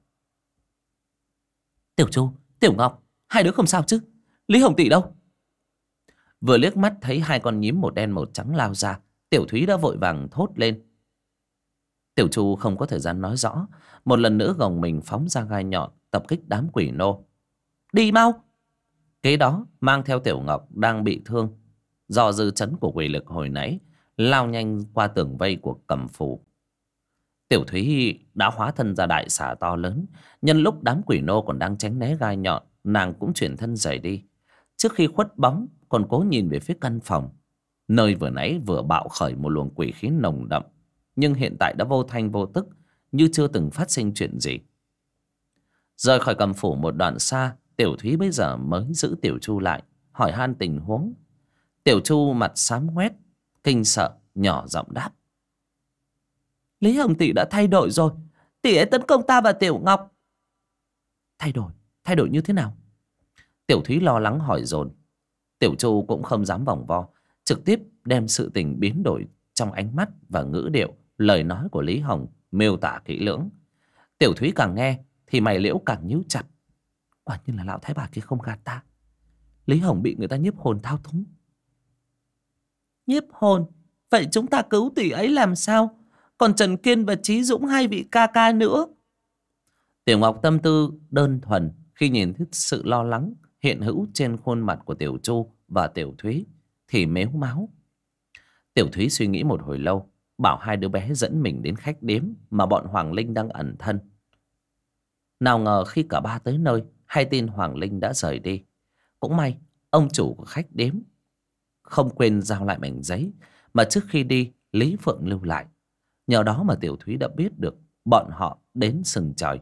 Tiểu Chu, Tiểu Ngọc, hai đứa không sao chứ? Lý Hồng tỷ đâu? Vừa liếc mắt thấy hai con nhím một đen một trắng lao ra, Tiểu Thúy đã vội vàng thốt lên. Tiểu Chu không có thời gian nói rõ, một lần nữa gồng mình phóng ra gai nhọn, tập kích đám quỷ nô. Đi mau! Kế đó mang theo Tiểu Ngọc đang bị thương do dư chấn của quỷ lực hồi nãy, lao nhanh qua tường vây của Cầm Phủ. Tiểu Thúy đã hóa thân ra đại xà to lớn. Nhân lúc đám quỷ nô còn đang tránh né gai nhọn, nàng cũng chuyển thân rời đi. Trước khi khuất bóng còn cố nhìn về phía căn phòng, nơi vừa nãy vừa bạo khởi một luồng quỷ khí nồng đậm, nhưng hiện tại đã vô thanh vô tức, như chưa từng phát sinh chuyện gì. Rời khỏi Cầm Phủ một đoạn xa, Tiểu Thúy bây giờ mới giữ Tiểu Chu lại, hỏi han tình huống. Tiểu Chu mặt xám ngoét, kinh sợ, nhỏ giọng đáp: Lý Hồng tỷ đã thay đổi rồi. Tỷ ấy tấn công ta và Tiểu Ngọc. Thay đổi như thế nào? Tiểu Thúy lo lắng hỏi dồn. Tiểu Chu cũng không dám vòng vo, trực tiếp đem sự tình biến đổi trong ánh mắt và ngữ điệu, lời nói của Lý Hồng miêu tả kỹ lưỡng. Tiểu Thúy càng nghe thì mày liễu càng nhíu chặt. Quả nhiên là lão thái bà kia không gạt ta. Lý Hồng bị người ta nhiếp hồn thao túng. Nhiếp hồn? Vậy chúng ta cứu tỷ ấy làm sao? Còn Trần Kiên và Chí Dũng, hai vị ca ca nữa. Tiểu Ngọc tâm tư đơn thuần khi nhìn thấy sự lo lắng hiện hữu trên khuôn mặt của Tiểu Chu và Tiểu Thúy thì mếu máo. Tiểu Thúy suy nghĩ một hồi lâu, bảo hai đứa bé dẫn mình đến khách điếm mà bọn Hoàng Linh đang ẩn thân. Nào ngờ khi cả ba tới nơi, hay tin Hoàng Linh đã rời đi. Cũng may ông chủ của khách điếm không quên giao lại mảnh giấy mà trước khi đi Lý Phượng lưu lại. Nhờ đó mà Tiểu Thúy đã biết được bọn họ đến sừng trời.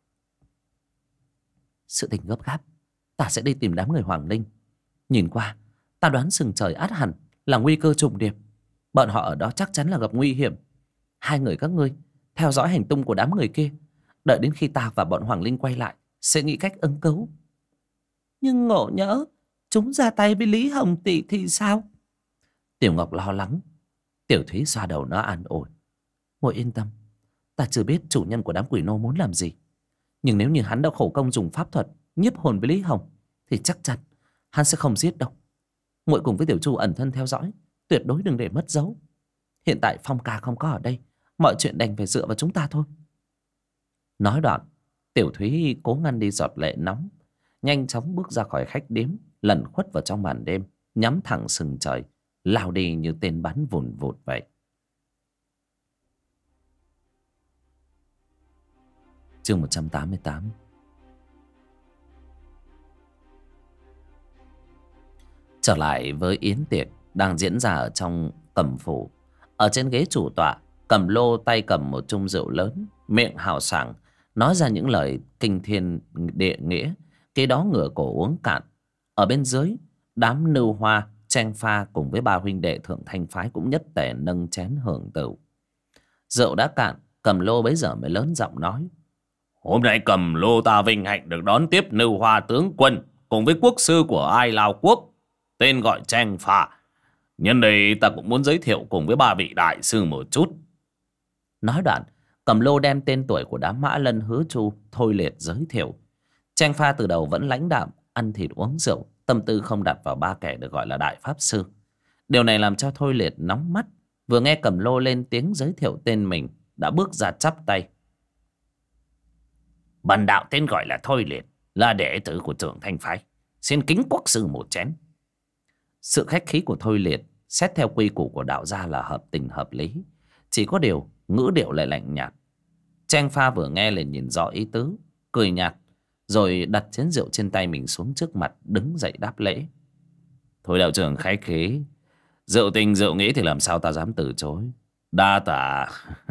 Sự tình gấp gáp, ta sẽ đi tìm đám người Hoàng Linh. Nhìn qua, ta đoán sừng trời ắt hẳn là nguy cơ trùng điệp. Bọn họ ở đó chắc chắn là gặp nguy hiểm. Hai người các ngươi theo dõi hành tung của đám người kia. Đợi đến khi ta và bọn Hoàng Linh quay lại, sẽ nghĩ cách ứng cứu. Nhưng ngộ nhỡ chúng ra tay với Lý Hồng tỷ thì sao? Tiểu Ngọc lo lắng. Tiểu Thúy xoa đầu nó an ủi. Muội yên tâm, ta chưa biết chủ nhân của đám quỷ nô muốn làm gì. Nhưng nếu như hắn đã khổ công dùng pháp thuật nhiếp hồn với Lý Hồng thì chắc chắn hắn sẽ không giết đâu. Muội cùng với Tiểu Chu ẩn thân theo dõi, tuyệt đối đừng để mất dấu. Hiện tại Phong ca không có ở đây, mọi chuyện đành phải dựa vào chúng ta thôi. Nói đoạn, Tiểu Thúy cố ngăn đi giọt lệ nóng, nhanh chóng bước ra khỏi khách điếm, lẩn khuất vào trong màn đêm, nhắm thẳng sừng trời, lao đi như tên bắn vùn vụt vậy. Chương 188. Trở lại với yến tiệc đang diễn ra ở trong Cầm Phủ. Ở trên ghế chủ tọa, Cầm Lô tay cầm một chung rượu lớn, miệng hào sảng, nói ra những lời kinh thiên địa nghĩa. Kế đó ngửa cổ uống cạn. Ở bên dưới, đám Nưu Hoa, Tranh Pha cùng với ba huynh đệ Thượng Thanh phái cũng nhất tề nâng chén hưởng tửu. Rượu đã cạn, Cầm Lô bấy giờ mới lớn giọng nói:
Hôm nay Cầm Lô ta vinh hạnh được đón tiếp Nưu Hoa tướng quân cùng với quốc sư của Ai Lao quốc, tên gọi Tranh Pha. Nhân đây ta cũng muốn giới thiệu cùng với ba vị đại sư một chút.
Nói đoạn, Cầm Lô đem tên tuổi của đám Mã Lân, Hứa Chu, Thôi Liệt giới thiệu. Tranh Pha từ đầu vẫn lãnh đạm, ăn thịt uống rượu, tâm tư không đặt vào ba kẻ được gọi là đại pháp sư. Điều này làm cho Thôi Liệt nóng mắt. Vừa nghe Cầm Lô lên tiếng giới thiệu tên mình, đã bước ra chắp tay.
Bần đạo tên gọi là Thôi Liệt, là đệ tử của Thượng Thanh phái, xin kính quốc sư một chén.
Sự khách khí của Thôi Liệt xét theo quy củ của đạo gia là hợp tình hợp lý, chỉ có điều ngữ điệu lại lạnh nhạt. Tranh Pha vừa nghe liền nhìn rõ ý tứ, cười nhạt, rồi đặt chén rượu trên tay mình xuống trước mặt, đứng dậy đáp lễ.
Thôi đạo trưởng khách khí, rượu tình rượu nghĩ thì làm sao ta dám từ chối. Đa tạ.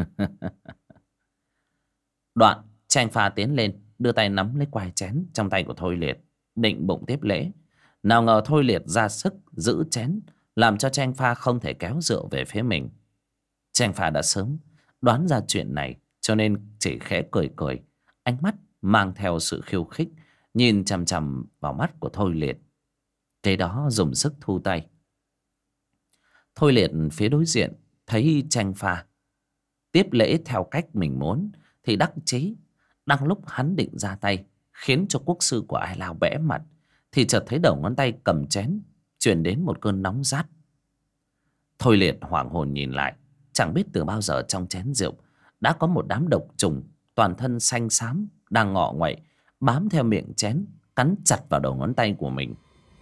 Đoạn Tranh Pha tiến lên, đưa tay nắm lấy quai chén trong tay của Thôi Liệt, định bụng tiếp lễ. Nào ngờ Thôi Liệt ra sức giữ chén, làm cho Tranh Pha không thể kéo rượu về phía mình. Tranh Pha đã sớm đoán ra chuyện này, cho nên chỉ khẽ cười cười, ánh mắt mang theo sự khiêu khích, nhìn chằm chằm vào mắt của Thôi Liệt. Kế đó dùng sức thu tay. Thôi Liệt phía đối diện thấy Tranh Pha tiếp lễ theo cách mình muốn thì đắc chí. Đang lúc hắn định ra tay khiến cho quốc sư của Ai Lao bẽ mặt, thì chợt thấy đầu ngón tay cầm chén truyền đến một cơn nóng rát. Thôi Liệt hoảng hồn nhìn lại, chẳng biết từ bao giờ trong chén rượu đã có một đám độc trùng toàn thân xanh xám đang ngọ nguậy bám theo miệng chén, cắn chặt vào đầu ngón tay của mình.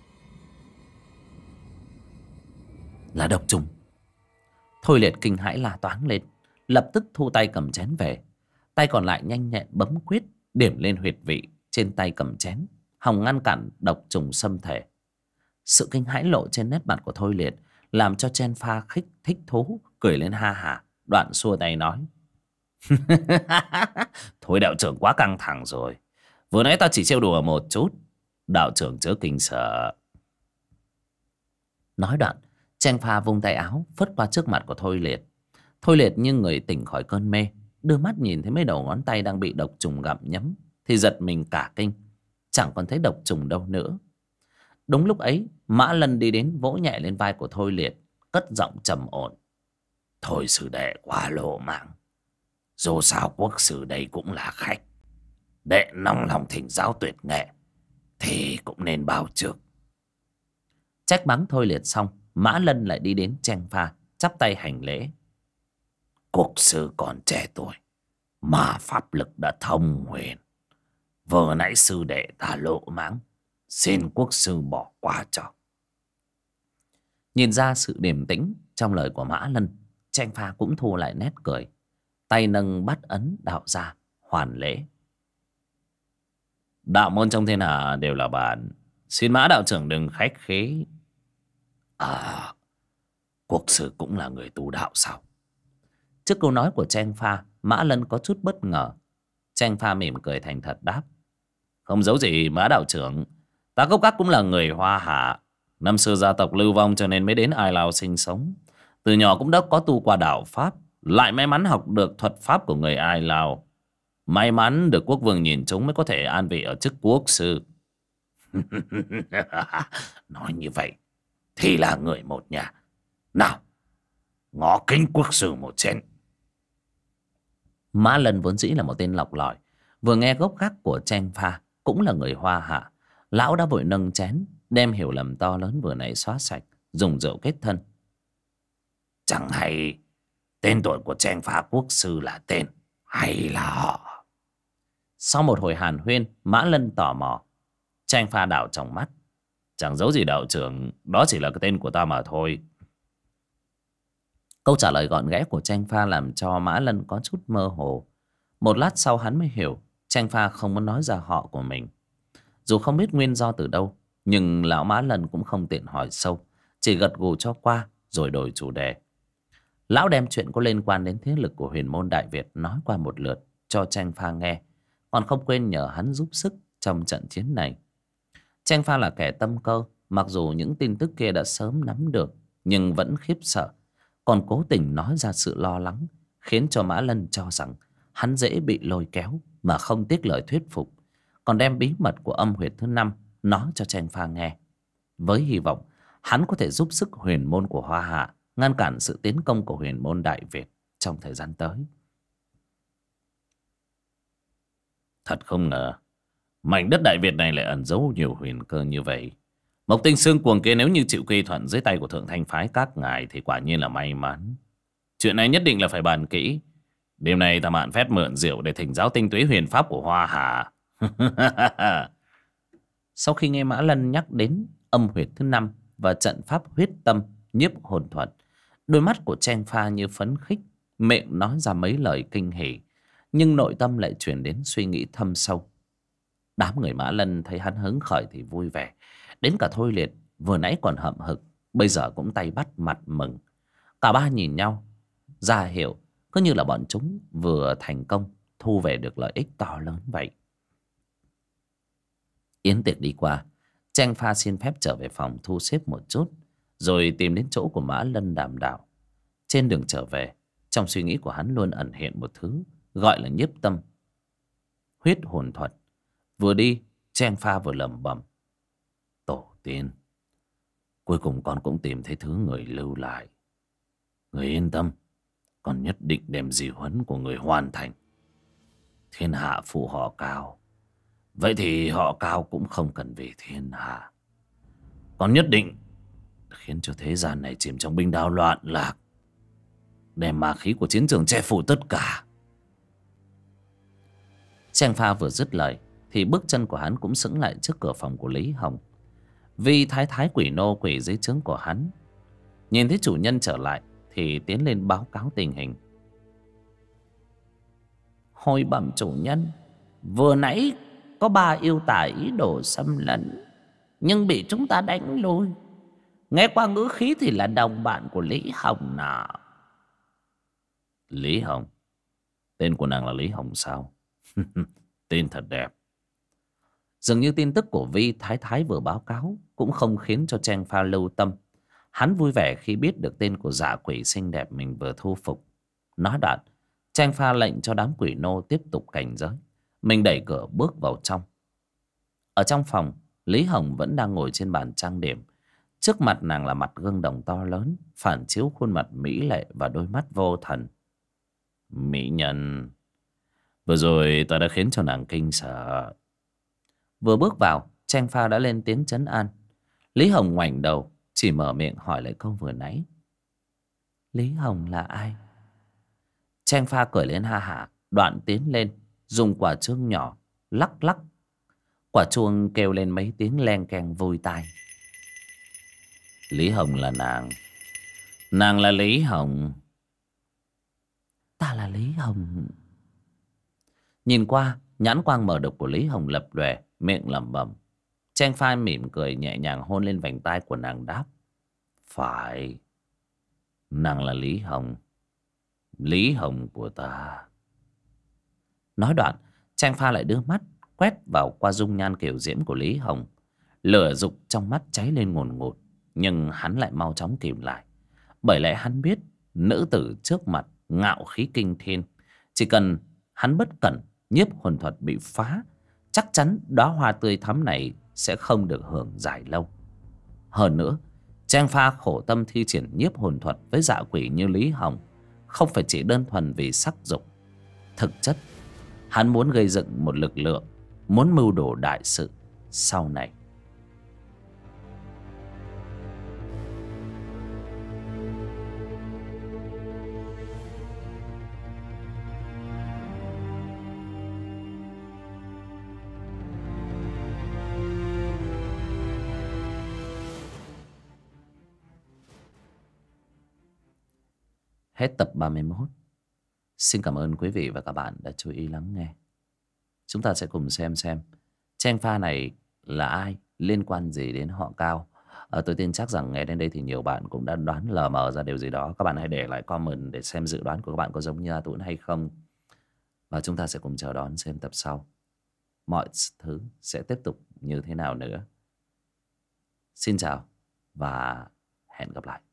Là độc trùng. Thôi Liệt kinh hãi la toáng lên, lập tức thu tay cầm chén về. Tay còn lại nhanh nhẹn bấm quyết, điểm lên huyệt vị trên tay cầm chén, hòng ngăn cản độc trùng xâm thể. Sự kinh hãi lộ trên nét mặt của Thôi Liệt làm cho Chen Pha thích thú, cười lên ha hả, đoạn xua tay nói: Thôi đạo trưởng quá căng thẳng rồi, vừa nãy ta chỉ trêu đùa một chút, đạo trưởng chớ kinh sợ. Nói đoạn, Chen Pha vung tay áo phất qua trước mặt của Thôi Liệt. Thôi Liệt như người tỉnh khỏi cơn mê, đưa mắt nhìn thấy mấy đầu ngón tay đang bị độc trùng gặm nhấm thì giật mình cả kinh, chẳng còn thấy độc trùng đâu nữa. Đúng lúc ấy, Mã Lân đi đến vỗ nhẹ lên vai của Thôi Liệt, cất giọng trầm ổn: Thôi sư đệ quá lộ mạng, dù sao quốc sư đây cũng là khách, đệ nóng lòng thỉnh giáo tuyệt nghệ thì cũng nên báo trước. Trách mắng Thôi Liệt xong, Mã Lân lại đi đến Chen Pha, chắp tay hành lễ: Quốc sư còn trẻ tuổi mà pháp lực đã thông huyền, vừa nãy sư đệ ta lộ mắng, xin quốc sư bỏ qua cho. Nhìn ra sự điềm tĩnh trong lời của Mã Lân, Chen Pha cũng thu lại nét cười, tay nâng bát ấn đạo ra hoàn lễ: Đạo môn trong thiên hạ đều là bạn, xin Mã đạo trưởng đừng khách khí. À, quốc sư cũng là người tu đạo sao? Trước câu nói của Chen Pha, Mã Lân có chút bất ngờ. Chen Pha mỉm cười thành thật đáp: Không giấu gì Mã đạo trưởng, ta gốc gác cũng là người Hoa Hạ. Năm xưa gia tộc lưu vong cho nên mới đến Ai Lao sinh sống. Từ nhỏ cũng đã có tu qua đạo pháp, lại may mắn học được thuật pháp của người Ai Lao. May mắn được quốc vương nhìn chúng mới có thể an vị ở chức quốc sư. Nói như vậy thì là người một nhà. Nào, ngó kính quốc sư một chén. Mã Lân vốn dĩ là một tên lọc lỏi, vừa nghe gốc gác của Chen Pha cũng là người Hoa Hạ, lão đã vội nâng chén, đem hiểu lầm to lớn vừa nãy xóa sạch, dùng rượu kết thân. Chẳng hay tên tuổi của Chen Pha quốc sư là tên hay là họ? Sau một hồi hàn huyên, Mã Lân tò mò. Chen Pha đảo trong mắt: Chẳng giấu gì đạo trưởng, đó chỉ là cái tên của ta mà thôi. Câu trả lời gọn ghẽ của Chen Pha làm cho Mã Lân có chút mơ hồ. Một lát sau hắn mới hiểu Chen Pha không muốn nói ra họ của mình. Dù không biết nguyên do từ đâu, nhưng lão Mã Lân cũng không tiện hỏi sâu, chỉ gật gù cho qua rồi đổi chủ đề. Lão đem chuyện có liên quan đến thế lực của huyền môn Đại Việt nói qua một lượt cho Chen Pha nghe, còn không quên nhờ hắn giúp sức trong trận chiến này. Chen Pha là kẻ tâm cơ, mặc dù những tin tức kia đã sớm nắm được nhưng vẫn khiếp sợ, còn cố tình nói ra sự lo lắng, khiến cho Mã Lân cho rằng hắn dễ bị lôi kéo mà không tiếc lời thuyết phục, còn đem bí mật của âm huyệt thứ 5 nói cho Chen Pha nghe, với hy vọng hắn có thể giúp sức huyền môn của Hoa Hạ ngăn cản sự tiến công của huyền môn Đại Việt trong thời gian tới. Thật không ngờ mảnh đất Đại Việt này lại ẩn giấu nhiều huyền cơ như vậy. Mộc Tinh Xương Cuồng kia nếu như chịu quy thuận dưới tay của Thượng Thanh phái các ngài thì quả nhiên là may mắn. Chuyện này nhất định là phải bàn kỹ. Đêm nay ta mạn phép mượn rượu để thỉnh giáo tinh túy huyền pháp của Hoa Hạ. Sau khi nghe Mã Lân nhắc đến âm huyệt thứ 5 và trận pháp huyết tâm nhiếp hồn thuật, đôi mắt của Chen Pha như phấn khích, miệng nói ra mấy lời kinh hỉ, nhưng nội tâm lại chuyển đến suy nghĩ thâm sâu. Đám người Mã Lân thấy hắn hứng khởi thì vui vẻ, đến cả Thôi Liệt vừa nãy còn hậm hực bây giờ cũng tay bắt mặt mừng. Cả ba nhìn nhau ra hiệu cứ như là bọn chúng vừa thành công thu về được lợi ích to lớn vậy. Yến tiệc đi qua, Chen Pha xin phép trở về phòng thu xếp một chút, rồi tìm đến chỗ của Mã Lân đàm đạo. Trên đường trở về, trong suy nghĩ của hắn luôn ẩn hiện một thứ gọi là nhiếp tâm huyết hồn thuật. Vừa đi, Chen Pha vừa lẩm bẩm: Tổ tiên, cuối cùng con cũng tìm thấy thứ người lưu lại. Người yên tâm, con nhất định đem di huấn của người hoàn thành. Thiên hạ phụ họ Cao, vậy thì họ Cao cũng không cần vì thiên hạ. Con nhất định khiến cho thế gian này chìm trong binh đao loạn lạc, đem ma khí của chiến trường che phủ tất cả. Chen Pha vừa dứt lời, thì bước chân của hắn cũng sững lại trước cửa phòng của Lý Hồng. Vi thái thái quỷ nô quỷ dưới trướng của hắn nhìn thấy chủ nhân trở lại thì tiến lên báo cáo tình hình. Hồi bẩm chủ nhân, vừa nãy có 3 yêu tà ý đồ xâm lấn nhưng bị chúng ta đánh lui. Nghe qua ngữ khí thì là đồng bạn của Lý Hồng nọ.
Lý Hồng? Tên của nàng là Lý Hồng sao? Tên thật đẹp.
Dường như tin tức của Vi thái thái vừa báo cáo cũng không khiến cho Trang Pha lưu tâm. Hắn vui vẻ khi biết được tên của dã quỷ xinh đẹp mình vừa thu phục. Nói đoạn, Trang Pha lệnh cho đám quỷ nô tiếp tục cảnh giới. Mình đẩy cửa bước vào trong. Ở trong phòng, Lý Hồng vẫn đang ngồi trên bàn trang điểm. Trước mặt nàng là mặt gương đồng to lớn, phản chiếu khuôn mặt mỹ lệ và đôi mắt vô thần.
Mỹ nhân, vừa rồi ta đã khiến cho nàng kinh sợ.
Vừa bước vào, Trang Pha đã lên tiếng trấn an. Lý Hồng ngoảnh đầu, chỉ mở miệng hỏi lại câu vừa nãy. Lý Hồng là ai? Trang Pha cười lên ha hả, đoạn tiến lên, dùng quả chuông nhỏ lắc lắc. Quả chuông kêu lên mấy tiếng len keng vui tai.
Lý Hồng là nàng. Nàng là Lý Hồng.
Ta là Lý Hồng. Nhìn qua, nhãn quang mờ đục của Lý Hồng lập lòe, miệng lẩm bẩm. Trang Pha mỉm cười nhẹ nhàng hôn lên vành tai của nàng đáp.
Phải, nàng là Lý Hồng. Lý Hồng của ta.
Nói đoạn, Trang Pha lại đưa mắt quét vào qua dung nhan kiểu diễm của Lý Hồng. Lửa dục trong mắt cháy lên ngùn ngụt, nhưng hắn lại mau chóng kìm lại. Bởi lẽ hắn biết nữ tử trước mặt ngạo khí kinh thiên. Chỉ cần hắn bất cẩn, nhiếp hồn thuật bị phá, chắc chắn đóa hoa tươi thắm này sẽ không được hưởng dài lâu. Hơn nữa, Trang Pha khổ tâm thi triển nhiếp hồn thuật với dã quỷ như Lý Hồng không phải chỉ đơn thuần vì sắc dục. Thực chất, hắn muốn gây dựng một lực lượng, muốn mưu đồ đại sự sau này. Hết tập 31. Xin cảm ơn quý vị và các bạn đã chú ý lắng nghe. Chúng ta sẽ cùng xem Trang Pha này là ai, liên quan gì đến họ Cao. Tôi tin chắc rằng nghe đến đây thì nhiều bạn cũng đã đoán lờ mờ ra điều gì đó. Các bạn hãy để lại comment để xem dự đoán của các bạn có giống như A Tũng hay không. Và chúng ta sẽ cùng chờ đón xem tập sau. Mọi thứ sẽ tiếp tục như thế nào nữa. Xin chào và hẹn gặp lại.